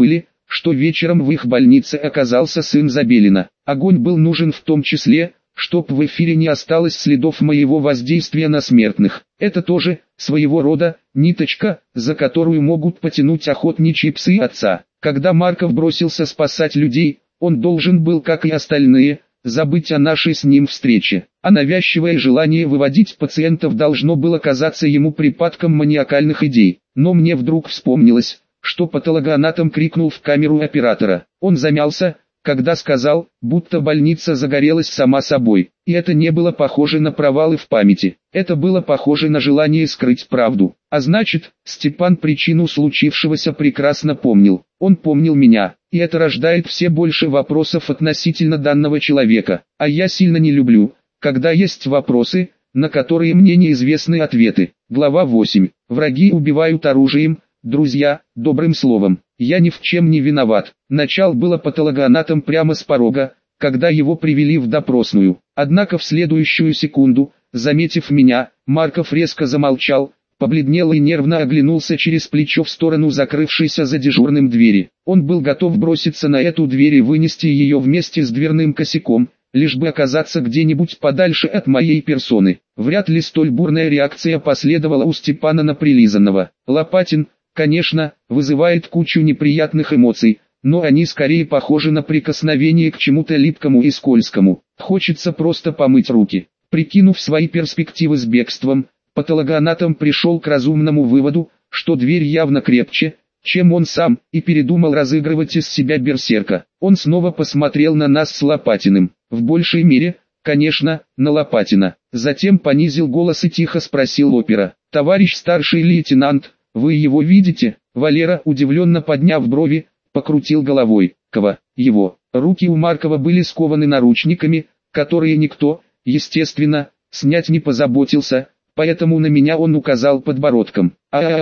что вечером в их больнице оказался сын Забелина. Огонь был нужен в том числе, чтоб в эфире не осталось следов моего воздействия на смертных. Это тоже, своего рода, ниточка, за которую могут потянуть охотничьи псы отца. Когда Марков бросился спасать людей, он должен был, как и остальные, забыть о нашей с ним встрече. А навязчивое желание выводить пациентов должно было казаться ему припадком маниакальных идей. Но мне вдруг вспомнилось, что патологоанатом крикнул в камеру оператора. Он замялся, когда сказал, будто больница загорелась сама собой. И это не было похоже на провалы в памяти. Это было похоже на желание скрыть правду. А значит, Степан причину случившегося прекрасно помнил. Он помнил меня. И это рождает все больше вопросов относительно данного человека. А я сильно не люблю, когда есть вопросы, на которые мне неизвестны ответы. Глава 8. Враги убивают оружием, друзья, добрым словом. Я ни в чем не виноват. Начал было патологоанатом прямо с порога, когда его привели в допросную. Однако в следующую секунду, заметив меня, Марков резко замолчал, побледнел и нервно оглянулся через плечо в сторону закрывшейся за дежурным двери. Он был готов броситься на эту дверь и вынести ее вместе с дверным косяком, лишь бы оказаться где-нибудь подальше от моей персоны. Вряд ли столь бурная реакция последовала у Степана на прилизанного. Лопатин, конечно, вызывает кучу неприятных эмоций, но они скорее похожи на прикосновение к чему-то липкому и скользкому. Хочется просто помыть руки. Прикинув свои перспективы с бегством, патологоанатом пришел к разумному выводу, что дверь явно крепче, чем он сам, и передумал разыгрывать из себя берсерка. Он снова посмотрел на нас с Лопатиным, в большей мере, конечно, на Лопатина. Затем понизил голос и тихо спросил опера: «Товарищ старший лейтенант, вы его видите?» Валера, удивленно подняв брови, покрутил головой. Кого? Его. Руки у Маркова были скованы наручниками, которые никто, естественно, снять не позаботился, поэтому на меня он указал подбородком.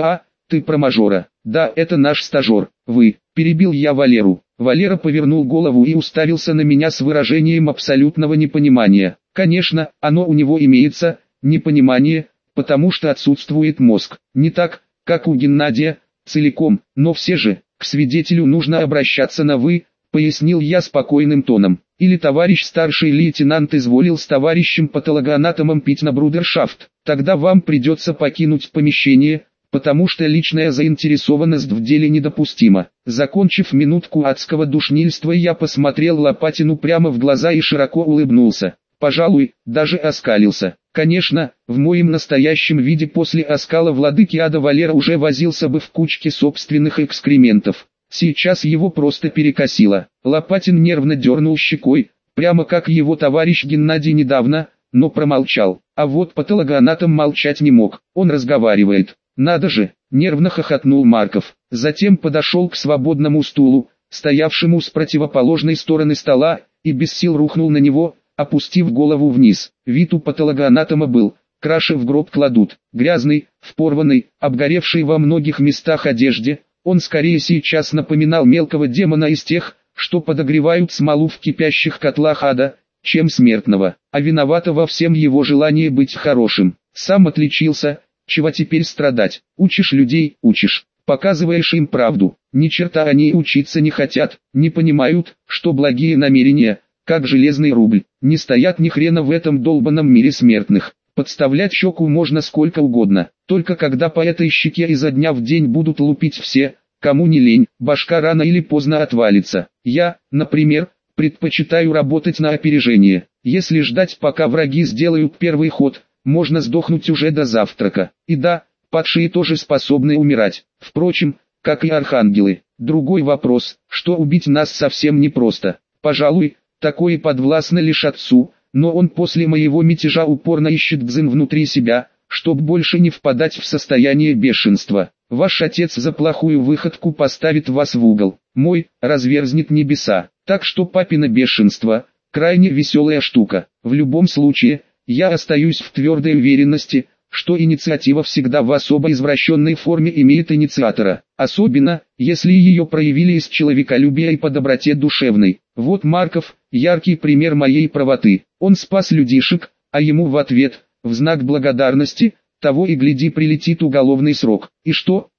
Ты про мажора. Да, это наш стажер. Вы. Перебил я Валеру. Валера повернул голову и уставился на меня с выражением абсолютного непонимания. Конечно, оно у него имеется, непонимание, потому что отсутствует мозг. Не так, как у Геннадия, целиком, но все же, к свидетелю нужно обращаться на «вы», пояснил я спокойным тоном. Или товарищ старший лейтенант изволил с товарищем патологоанатомом пить на брудершафт, тогда вам придется покинуть помещение, потому что личная заинтересованность в деле недопустима. Закончив минутку адского душнильства, я посмотрел Лопатину прямо в глаза и широко улыбнулся. Пожалуй, даже оскалился. Конечно, в моем настоящем виде после оскала владыки ада Валера уже возился бы в кучке собственных экскрементов. Сейчас его просто перекосило. Лопатин нервно дернул щекой, прямо как его товарищ Геннадий недавно, но промолчал. А вот патологоанатом молчать не мог. Он разговаривает. Надо же, нервно хохотнул Марков. Затем подошел к свободному стулу, стоявшему с противоположной стороны стола, и без сил рухнул на него, опустив голову вниз. Вид у патологоанатома был: краши в гроб кладут. Грязный, в порванной, обгоревшей во многих местах одежде, он скорее сейчас напоминал мелкого демона из тех, что подогревают смолу в кипящих котлах ада, чем смертного. А виновато во всем его желание быть хорошим. Сам отличился, чего теперь страдать? Учишь людей, учишь, показываешь им правду. Ни черта они учиться не хотят, не понимают, что благие намерения, как железный рубль, не стоят ни хрена в этом долбанном мире смертных. Подставлять щеку можно сколько угодно, только когда по этой щеке изо дня в день будут лупить все, кому не лень, башка рано или поздно отвалится. Я, например, предпочитаю работать на опережение. Если ждать, пока враги сделают первый ход, можно сдохнуть уже до завтрака. И да, падшие тоже способны умирать, впрочем, как и архангелы. Другой вопрос, что убить нас совсем непросто. Пожалуй, такое подвластно лишь отцу, но он после моего мятежа упорно ищет дзен внутри себя, чтоб больше не впадать в состояние бешенства. Ваш отец за плохую выходку поставит вас в угол, мой разверзнет небеса. Так что папино бешенство – крайне веселая штука. В любом случае, я остаюсь в твердой уверенности, что инициатива всегда в особо извращенной форме имеет инициатора, особенно, если ее проявили из человеколюбия и по доброте душевной. Вот Марков – яркий пример моей правоты. Он спас людишек, а ему в ответ, в знак благодарности, того и гляди прилетит уголовный срок. И что,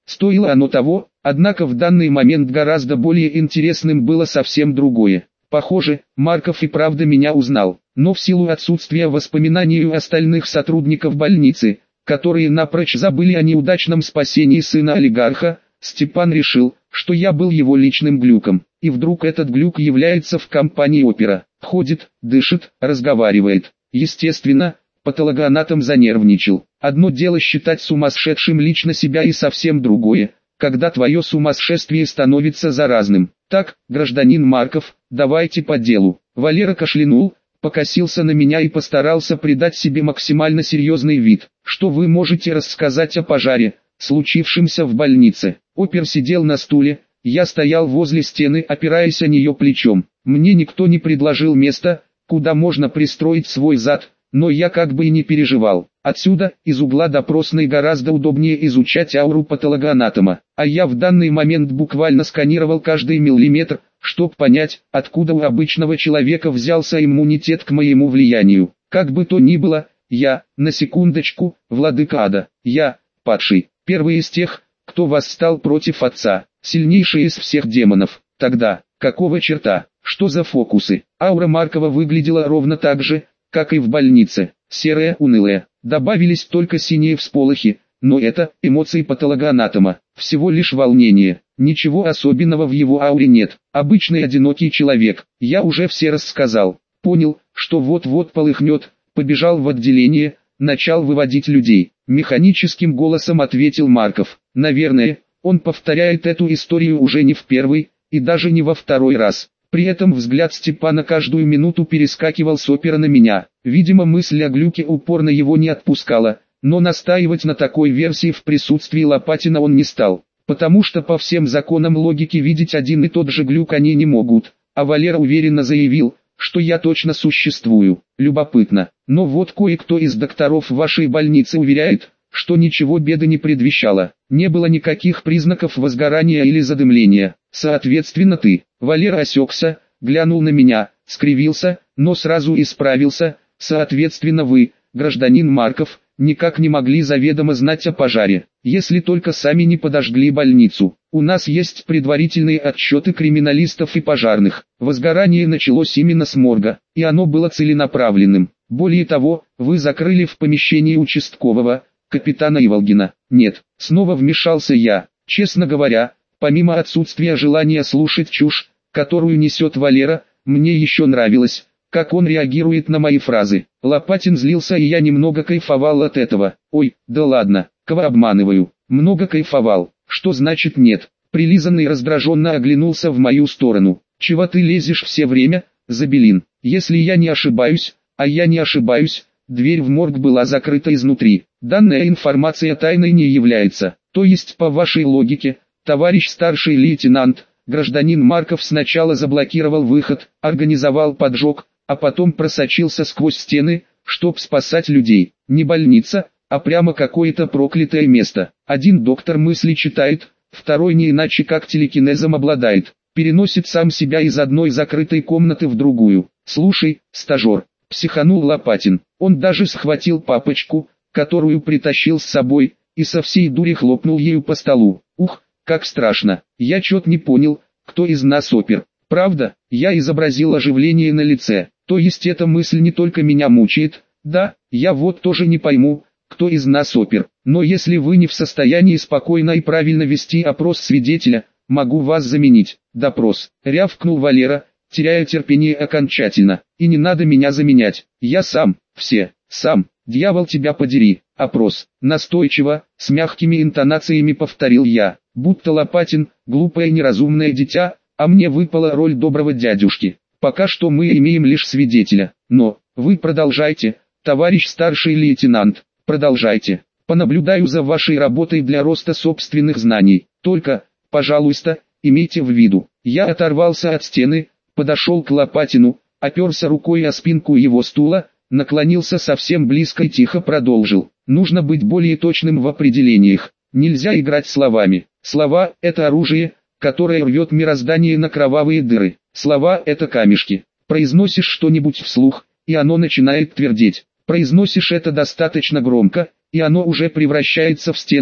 Стоило оно того, однако в данный момент гораздо более интересным было совсем другое. Похоже, Марков и правда меня узнал, но в силу отсутствия воспоминаний у остальных сотрудников больницы, которые напрочь забыли о неудачном спасении сына олигарха, Степан решил, что я был его личным глюком. И вдруг этот глюк является в компании опера. Ходит, дышит, разговаривает. Естественно, патологоанатом занервничал. Одно дело считать сумасшедшим лично себя и совсем другое, когда твое сумасшествие становится заразным. Так, гражданин Марков, давайте по делу. Валера кашлянул, покосился на меня и постарался придать себе максимально серьезный вид. Что вы можете рассказать о пожаре, случившемся в больнице? Опер сидел на стуле, я стоял возле стены, опираясь о нее плечом. Мне никто не предложил место, куда можно пристроить свой зад, но я как бы и не переживал. Отсюда, из угла допросной, гораздо удобнее изучать ауру патологоанатома, а я в данный момент буквально сканировал каждый миллиметр, чтобы понять, откуда у обычного человека взялся иммунитет к моему влиянию. Как бы то ни было, я, на секундочку, владыка ада, я, падший, первый из тех, кто восстал против отца, сильнейший из всех демонов. Тогда, какого черта, что за фокусы? Аура Маркова выглядела ровно так же, как и в больнице, серая, унылая. Добавились только синие всполохи, но это эмоции патологоанатома, всего лишь волнение. Ничего особенного в его ауре нет, обычный одинокий человек. Я уже все рассказал, понял, что вот-вот полыхнет, побежал в отделение, начал выводить людей. Механическим голосом ответил Марков. Наверное, он повторяет эту историю уже не в первый, и даже не во второй раз. При этом взгляд Степана каждую минуту перескакивал с опера на меня. Видимо, мысль о глюке упорно его не отпускала, но настаивать на такой версии в присутствии Лопатина он не стал, потому что по всем законам логики видеть один и тот же глюк они не могут, а Валера уверенно заявил, что я точно существую. Любопытно, но вот кое-кто из докторов вашей больницы уверяет, что ничего беды не предвещало, не было никаких признаков возгорания или задымления. Соответственно ты, Валера осекся, глянул на меня, скривился, но сразу исправился. Соответственно вы, гражданин Марков, никак не могли заведомо знать о пожаре, если только сами не подожгли больницу. У нас есть предварительные отчеты криминалистов и пожарных. Возгорание началось именно с морга, и оно было целенаправленным. Более того, вы закрыли в помещении участкового, капитана Иволгина. Нет, снова вмешался я. Честно говоря, помимо отсутствия желания слушать чушь, которую несет Валера, мне еще нравилось, как он реагирует на мои фразы. Лопатин злился, и я немного кайфовал от этого. Ой, да ладно, кого обманываю, много кайфовал. Что значит нет? Прилизанный раздраженно оглянулся в мою сторону. Чего ты лезешь все время, Забелин? Если я не ошибаюсь, а я не ошибаюсь, дверь в морг была закрыта изнутри. Данная информация тайной не является. То есть по вашей логике, товарищ старший лейтенант, гражданин Марков сначала заблокировал выход, организовал поджог, а потом просочился сквозь стены, чтоб спасать людей. Не больница, а прямо какое-то проклятое место. Один доктор мысли читает, второй не иначе как телекинезом обладает. Переносит сам себя из одной закрытой комнаты в другую. Слушай, стажер, психанул Лопатин. Он даже схватил папочку, которую притащил с собой, и со всей дури хлопнул ею по столу. Ух, как страшно. Я чё-то не понял, кто из нас опер. Правда, я изобразил оживление на лице. То есть эта мысль не только меня мучает. Да, я вот тоже не пойму, кто из нас опер. Но если вы не в состоянии спокойно и правильно вести опрос свидетеля, могу вас заменить. Допрос. Рявкнул Валера, теряя терпение окончательно. И не надо меня заменять. Я сам, сам. Дьявол тебя подери. Опрос. Настойчиво, с мягкими интонациями повторил я. Будто Лопатин, глупое неразумное дитя, а мне выпала роль доброго дядюшки. Пока что мы имеем лишь свидетеля. Но, вы продолжайте, товарищ старший лейтенант, продолжайте. Понаблюдаю за вашей работой для роста собственных знаний. Только, пожалуйста, имейте в виду. Я оторвался от стены, подошел к Лопатину, оперся рукой о спинку его стула, наклонился совсем близко и тихо продолжил. Нужно быть более точным в определениях. Нельзя играть словами. Слова – это оружие, которое рвет мироздание на кровавые дыры. Слова – это камешки. Произносишь что-нибудь вслух, и оно начинает твердеть. Произносишь это достаточно громко, и оно уже превращается в стену,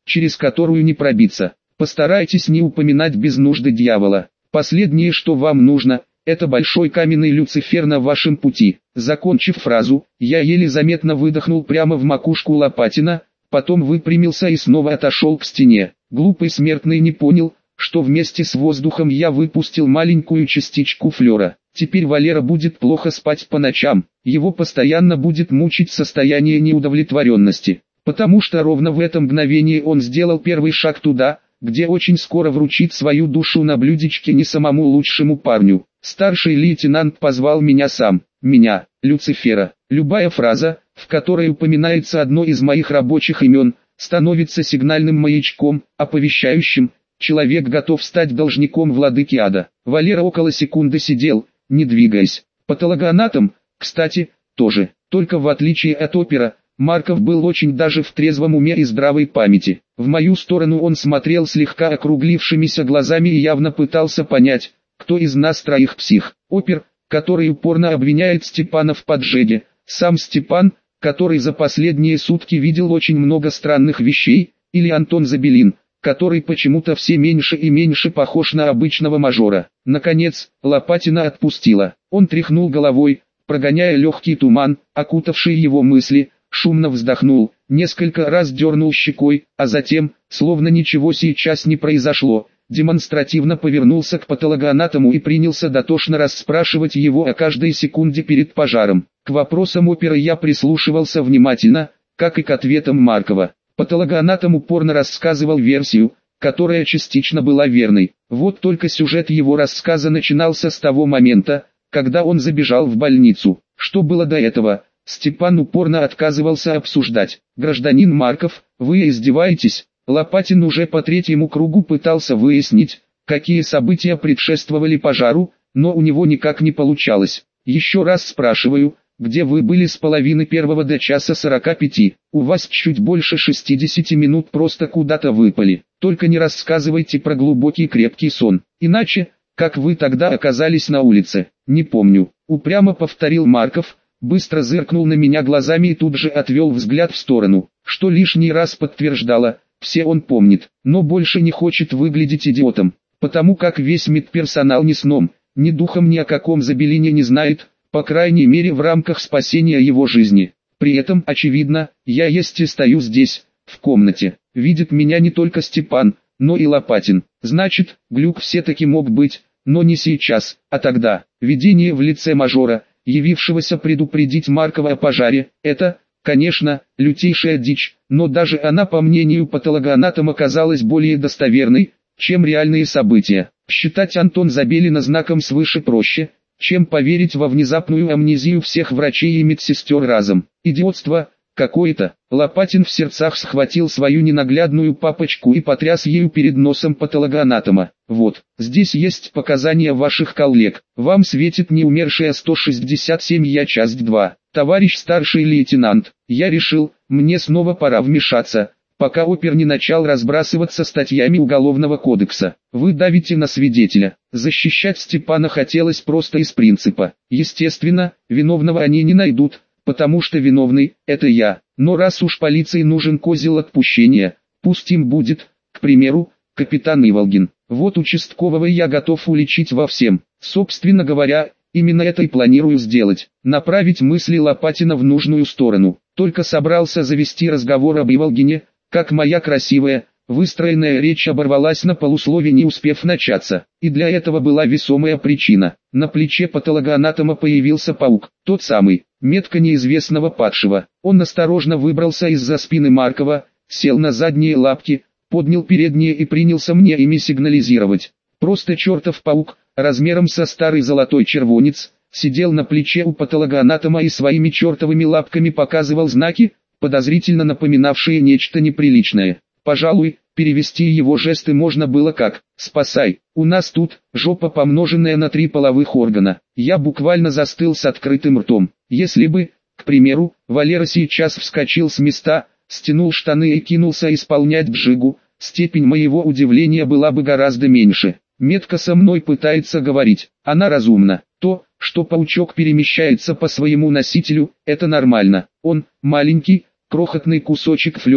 через которую не пробиться. Постарайтесь не упоминать без нужды дьявола. Последнее, что вам нужно, это большой каменный Люцифер на вашем пути. Закончив фразу, я еле заметно выдохнул прямо в макушку Лопатина, потом выпрямился и снова отошел к стене. Глупый смертный не понял, что вместе с воздухом я выпустил маленькую частичку флера. Теперь Валера будет плохо спать по ночам, его постоянно будет мучить состояние неудовлетворенности, потому что ровно в это мгновение он сделал первый шаг туда, где очень скоро вручит свою душу на блюдечке не самому лучшему парню. Старший лейтенант позвал меня сам, меня, Люцифера. Любая фраза, в которой упоминается одно из моих рабочих имен, становится сигнальным маячком, оповещающим: человек готов стать должником владыки ада. Валера около секунды сидел, не двигаясь. Патологоанатом, кстати, тоже. Только в отличие от опера, Марков был очень даже в трезвом уме и здравой памяти. В мою сторону он смотрел слегка округлившимися глазами и явно пытался понять, кто из нас троих псих. Опер, который упорно обвиняет Степана в поджоге, сам Степан, который за последние сутки видел очень много странных вещей, или Антон Забелин, который почему-то все меньше и меньше похож на обычного мажора. Наконец, Лопатина отпустила. Он тряхнул головой, прогоняя легкий туман, окутавший его мысли, шумно вздохнул, несколько раз дернул щекой, а затем, словно ничего сейчас не произошло, демонстративно повернулся к патологоанатому и принялся дотошно расспрашивать его о каждой секунде перед пожаром. К вопросам оперы я прислушивался внимательно, как и к ответам Маркова. Патологоанатом упорно рассказывал версию, которая частично была верной. Вот только сюжет его рассказа начинался с того момента, когда он забежал в больницу. Что было до этого, Степан упорно отказывался обсуждать. «Гражданин Марков, вы издеваетесь?» Лопатин уже по третьему кругу пытался выяснить, какие события предшествовали пожару, но у него никак не получалось. «Еще раз спрашиваю, где вы были с половины первого до часа 45? У вас чуть больше 60 минут просто куда-то выпали. Только не рассказывайте про глубокий крепкий сон. Иначе, как вы тогда оказались на улице?» «Не помню», — упрямо повторил Марков, быстро зыркнул на меня глазами и тут же отвел взгляд в сторону, что лишний раз подтверждало: все он помнит, но больше не хочет выглядеть идиотом, потому как весь медперсонал ни сном, ни духом ни о каком Забелине не знает, по крайней мере в рамках спасения его жизни. При этом, очевидно, я есть и стою здесь, в комнате. Видит меня не только Степан, но и Лопатин. Значит, глюк все-таки мог быть, но не сейчас, а тогда. Видение в лице мажора, явившегося предупредить Маркова о пожаре, это, конечно, лютейшая дичь, но даже она, по мнению патологоанатома, казалась более достоверной, чем реальные события. Считать Антон Забелина знаком свыше проще, чем поверить во внезапную амнезию всех врачей и медсестер разом. Идиотство какое-то. Лопатин в сердцах схватил свою ненаглядную папочку и потряс ею перед носом патологоанатома. «Вот, здесь есть показания ваших коллег. Вам светит неумершая 167, я часть 2. Товарищ старший лейтенант, я решил, мне снова пора вмешаться, пока опер не начал разбрасываться статьями Уголовного кодекса. Вы давите на свидетеля». Защищать Степана хотелось просто из принципа. Естественно, виновного они не найдут, потому что виновный – это я. Но раз уж полиции нужен козел отпущения, пусть им будет, к примеру, капитан Иволгин. Вот участкового я готов уличить во всем. Собственно говоря, именно это и планирую сделать. Направить мысли Лопатина в нужную сторону. Только собрался завести разговор об Иволгине, как моя красивая, выстроенная речь оборвалась на полуслове, не успев начаться. И для этого была весомая причина. На плече патологоанатома появился паук, тот самый, метка неизвестного падшего. Он осторожно выбрался из-за спины Маркова, сел на задние лапки, поднял передние и принялся мне ими сигнализировать. Просто чертов паук, размером со старый золотой червонец, сидел на плече у патологоанатома и своими чертовыми лапками показывал знаки, подозрительно напоминавшие нечто неприличное. Пожалуй, перевести его жесты можно было как: «Спасай, у нас тут жопа, помноженная на 3 половых органа». Я буквально застыл с открытым ртом. Если бы, к примеру, Валера сейчас вскочил с места, стянул штаны и кинулся исполнять джигу, степень моего удивления была бы гораздо меньше. Метка со мной пытается говорить, она разумна. То, что паучок перемещается по своему носителю, это нормально. Он, маленький, крохотный кусочек флера,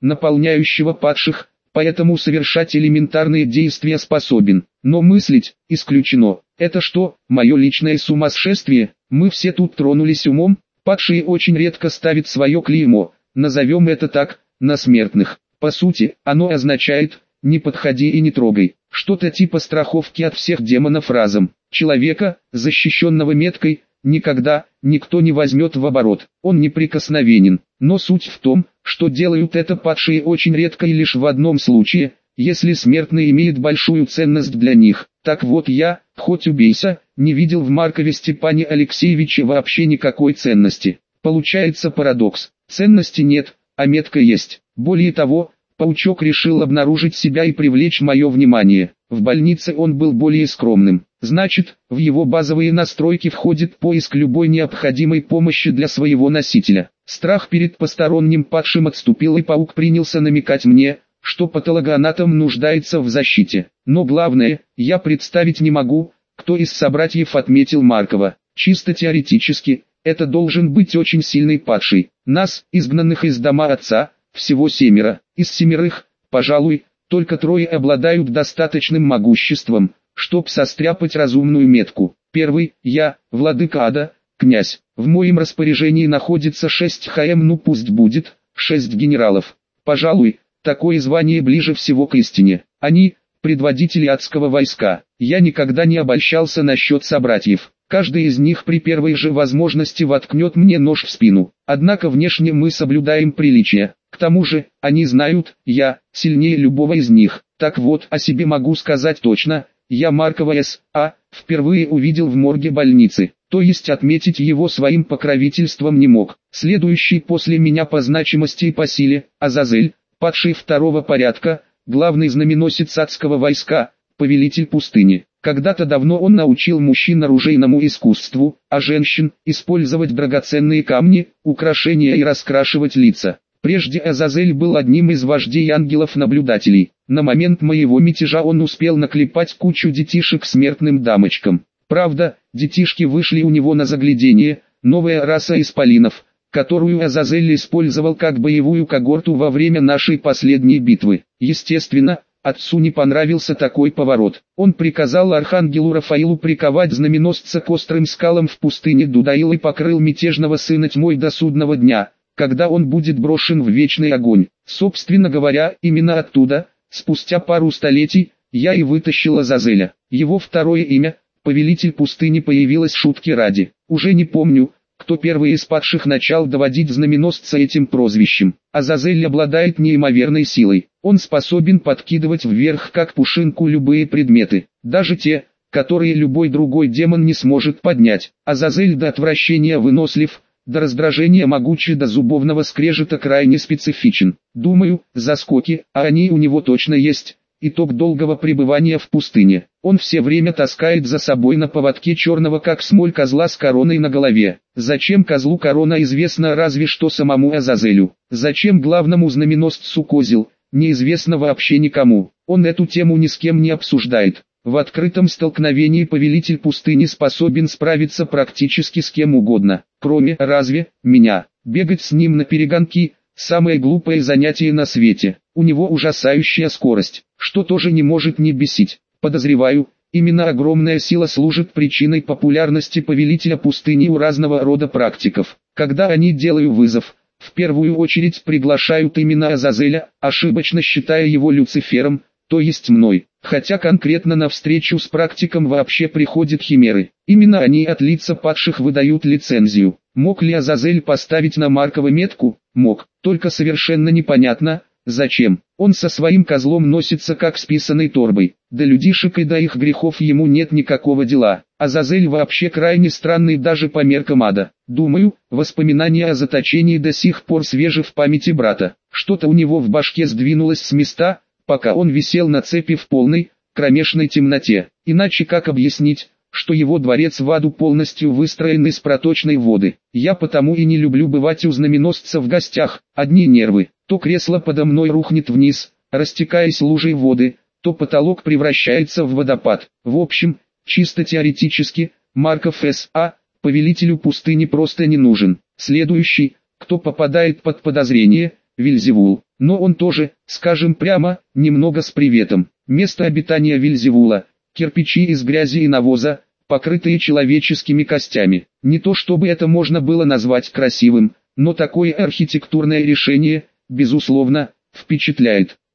наполняющего падших, поэтому совершать элементарные действия способен. Но мыслить исключено. Это что, мое личное сумасшествие? Мы все тут тронулись умом. Падшие очень редко ставят свое клеймо, назовем это так, на смертных. По сути, оно означает «не подходи и не трогай», что-то типа страховки от всех демонов разом. Человека, защищенного меткой, никогда никто не возьмет в оборот, он неприкосновенен. Но суть в том, что делают это падшие очень редко и лишь в одном случае, если смертный имеет большую ценность для них. Так вот я, хоть убейся, не видел в Маркове Степане Алексеевиче вообще никакой ценности. Получается парадокс. Ценности нет, а метка есть. Более того, паучок решил обнаружить себя и привлечь мое внимание. В больнице он был более скромным. Значит, в его базовые настройки входит поиск любой необходимой помощи для своего носителя. Страх перед посторонним падшим отступил, и паук принялся намекать мне, что патологоанатом нуждается в защите. Но главное, я представить не могу, кто из собратьев отметил Маркова. Чисто теоретически, это должен быть очень сильный падший. Нас, изгнанных из дома отца, всего 7. Из 7, пожалуй, только 3 обладают достаточным могуществом, чтоб состряпать разумную метку. Первый, я, владыка ада, князь. В моем распоряжении находится 6 ХМ, ну пусть будет, 6 генералов. Пожалуй, такое звание ближе всего к истине. Они, предводители адского войска. Я никогда не обольщался насчет собратьев. Каждый из них при первой же возможности воткнет мне нож в спину. Однако внешне мы соблюдаем приличия. К тому же, они знают, я сильнее любого из них. Так вот, о себе могу сказать точно, я Маркова С.А. впервые увидел в морге больницы. То есть отметить его своим покровительством не мог. Следующий после меня по значимости и по силе, Азазель, падший 2-го порядка, главный знаменосец адского войска, повелитель пустыни. Когда-то давно он научил мужчин оружейному искусству, а женщин – использовать драгоценные камни, украшения и раскрашивать лица. Прежде Азазель был одним из вождей ангелов-наблюдателей. На момент моего мятежа он успел наклепать кучу детишек смертным дамочкам. Правда, детишки вышли у него на заглядение, новая раса исполинов, которую Азазель использовал как боевую когорту во время нашей последней битвы. Естественно, отцу не понравился такой поворот. Он приказал архангелу Рафаилу приковать знаменосца к острым скалам в пустыне Дудаил и покрыл мятежного сына тьмой до судного дня, когда он будет брошен в вечный огонь. Собственно говоря, именно оттуда, спустя пару столетий, я и вытащил Азазеля. Его второе имя, повелитель пустыни, появилось шутки ради. Уже не помню, кто первый из падших начал доводить знаменосца этим прозвищем. Азазель обладает неимоверной силой. Он способен подкидывать вверх как пушинку любые предметы, даже те, которые любой другой демон не сможет поднять. Азазель до отвращения вынослив, до раздражения могучий, до зубовного скрежета крайне специфичен. Думаю, заскоки, а они у него точно есть. Итог долгого пребывания в пустыне. Он все время таскает за собой на поводке черного как смоль козла с короной на голове. Зачем козлу корона, известно разве что самому Азазелю. Зачем главному знаменосцу козел, неизвестно вообще никому. Он эту тему ни с кем не обсуждает. В открытом столкновении повелитель пустыни способен справиться практически с кем угодно, кроме, разве, меня. Бегать с ним на перегонки – самое глупое занятие на свете. У него ужасающая скорость, что тоже не может не бесить. Подозреваю, именно огромная сила служит причиной популярности повелителя пустыни у разного рода практиков. Когда они делают вызов, в первую очередь приглашают именно Азазеля, ошибочно считая его Люцифером, то есть мной. Хотя конкретно на встречу с практиком вообще приходят химеры. Именно они от лица падших выдают лицензию. Мог ли Азазель поставить на Маркова метку? Мог, только совершенно непонятно, зачем. Он со своим козлом носится как с писаной торбой. До людишек и до их грехов ему нет никакого дела. Азазель вообще крайне странный даже по меркам ада. Думаю, воспоминания о заточении до сих пор свежи в памяти брата. Что-то у него в башке сдвинулось с места, пока он висел на цепи в полной, кромешной темноте. Иначе как объяснить, что его дворец в аду полностью выстроен из проточной воды? Я потому и не люблю бывать у знаменосца в гостях. Одни нервы. То кресло подо мной рухнет вниз, растекаясь лужей воды, то потолок превращается в водопад. В общем, чисто теоретически, Марков С.А. повелителю пустыни просто не нужен. Следующий, кто попадает под подозрение, Вельзевул. Но он тоже, скажем прямо, немного с приветом. Место обитания Вельзевула – кирпичи из грязи и навоза, покрытые человеческими костями. Не то чтобы это можно было назвать красивым, но такое архитектурное решение, безусловно, впечатляет.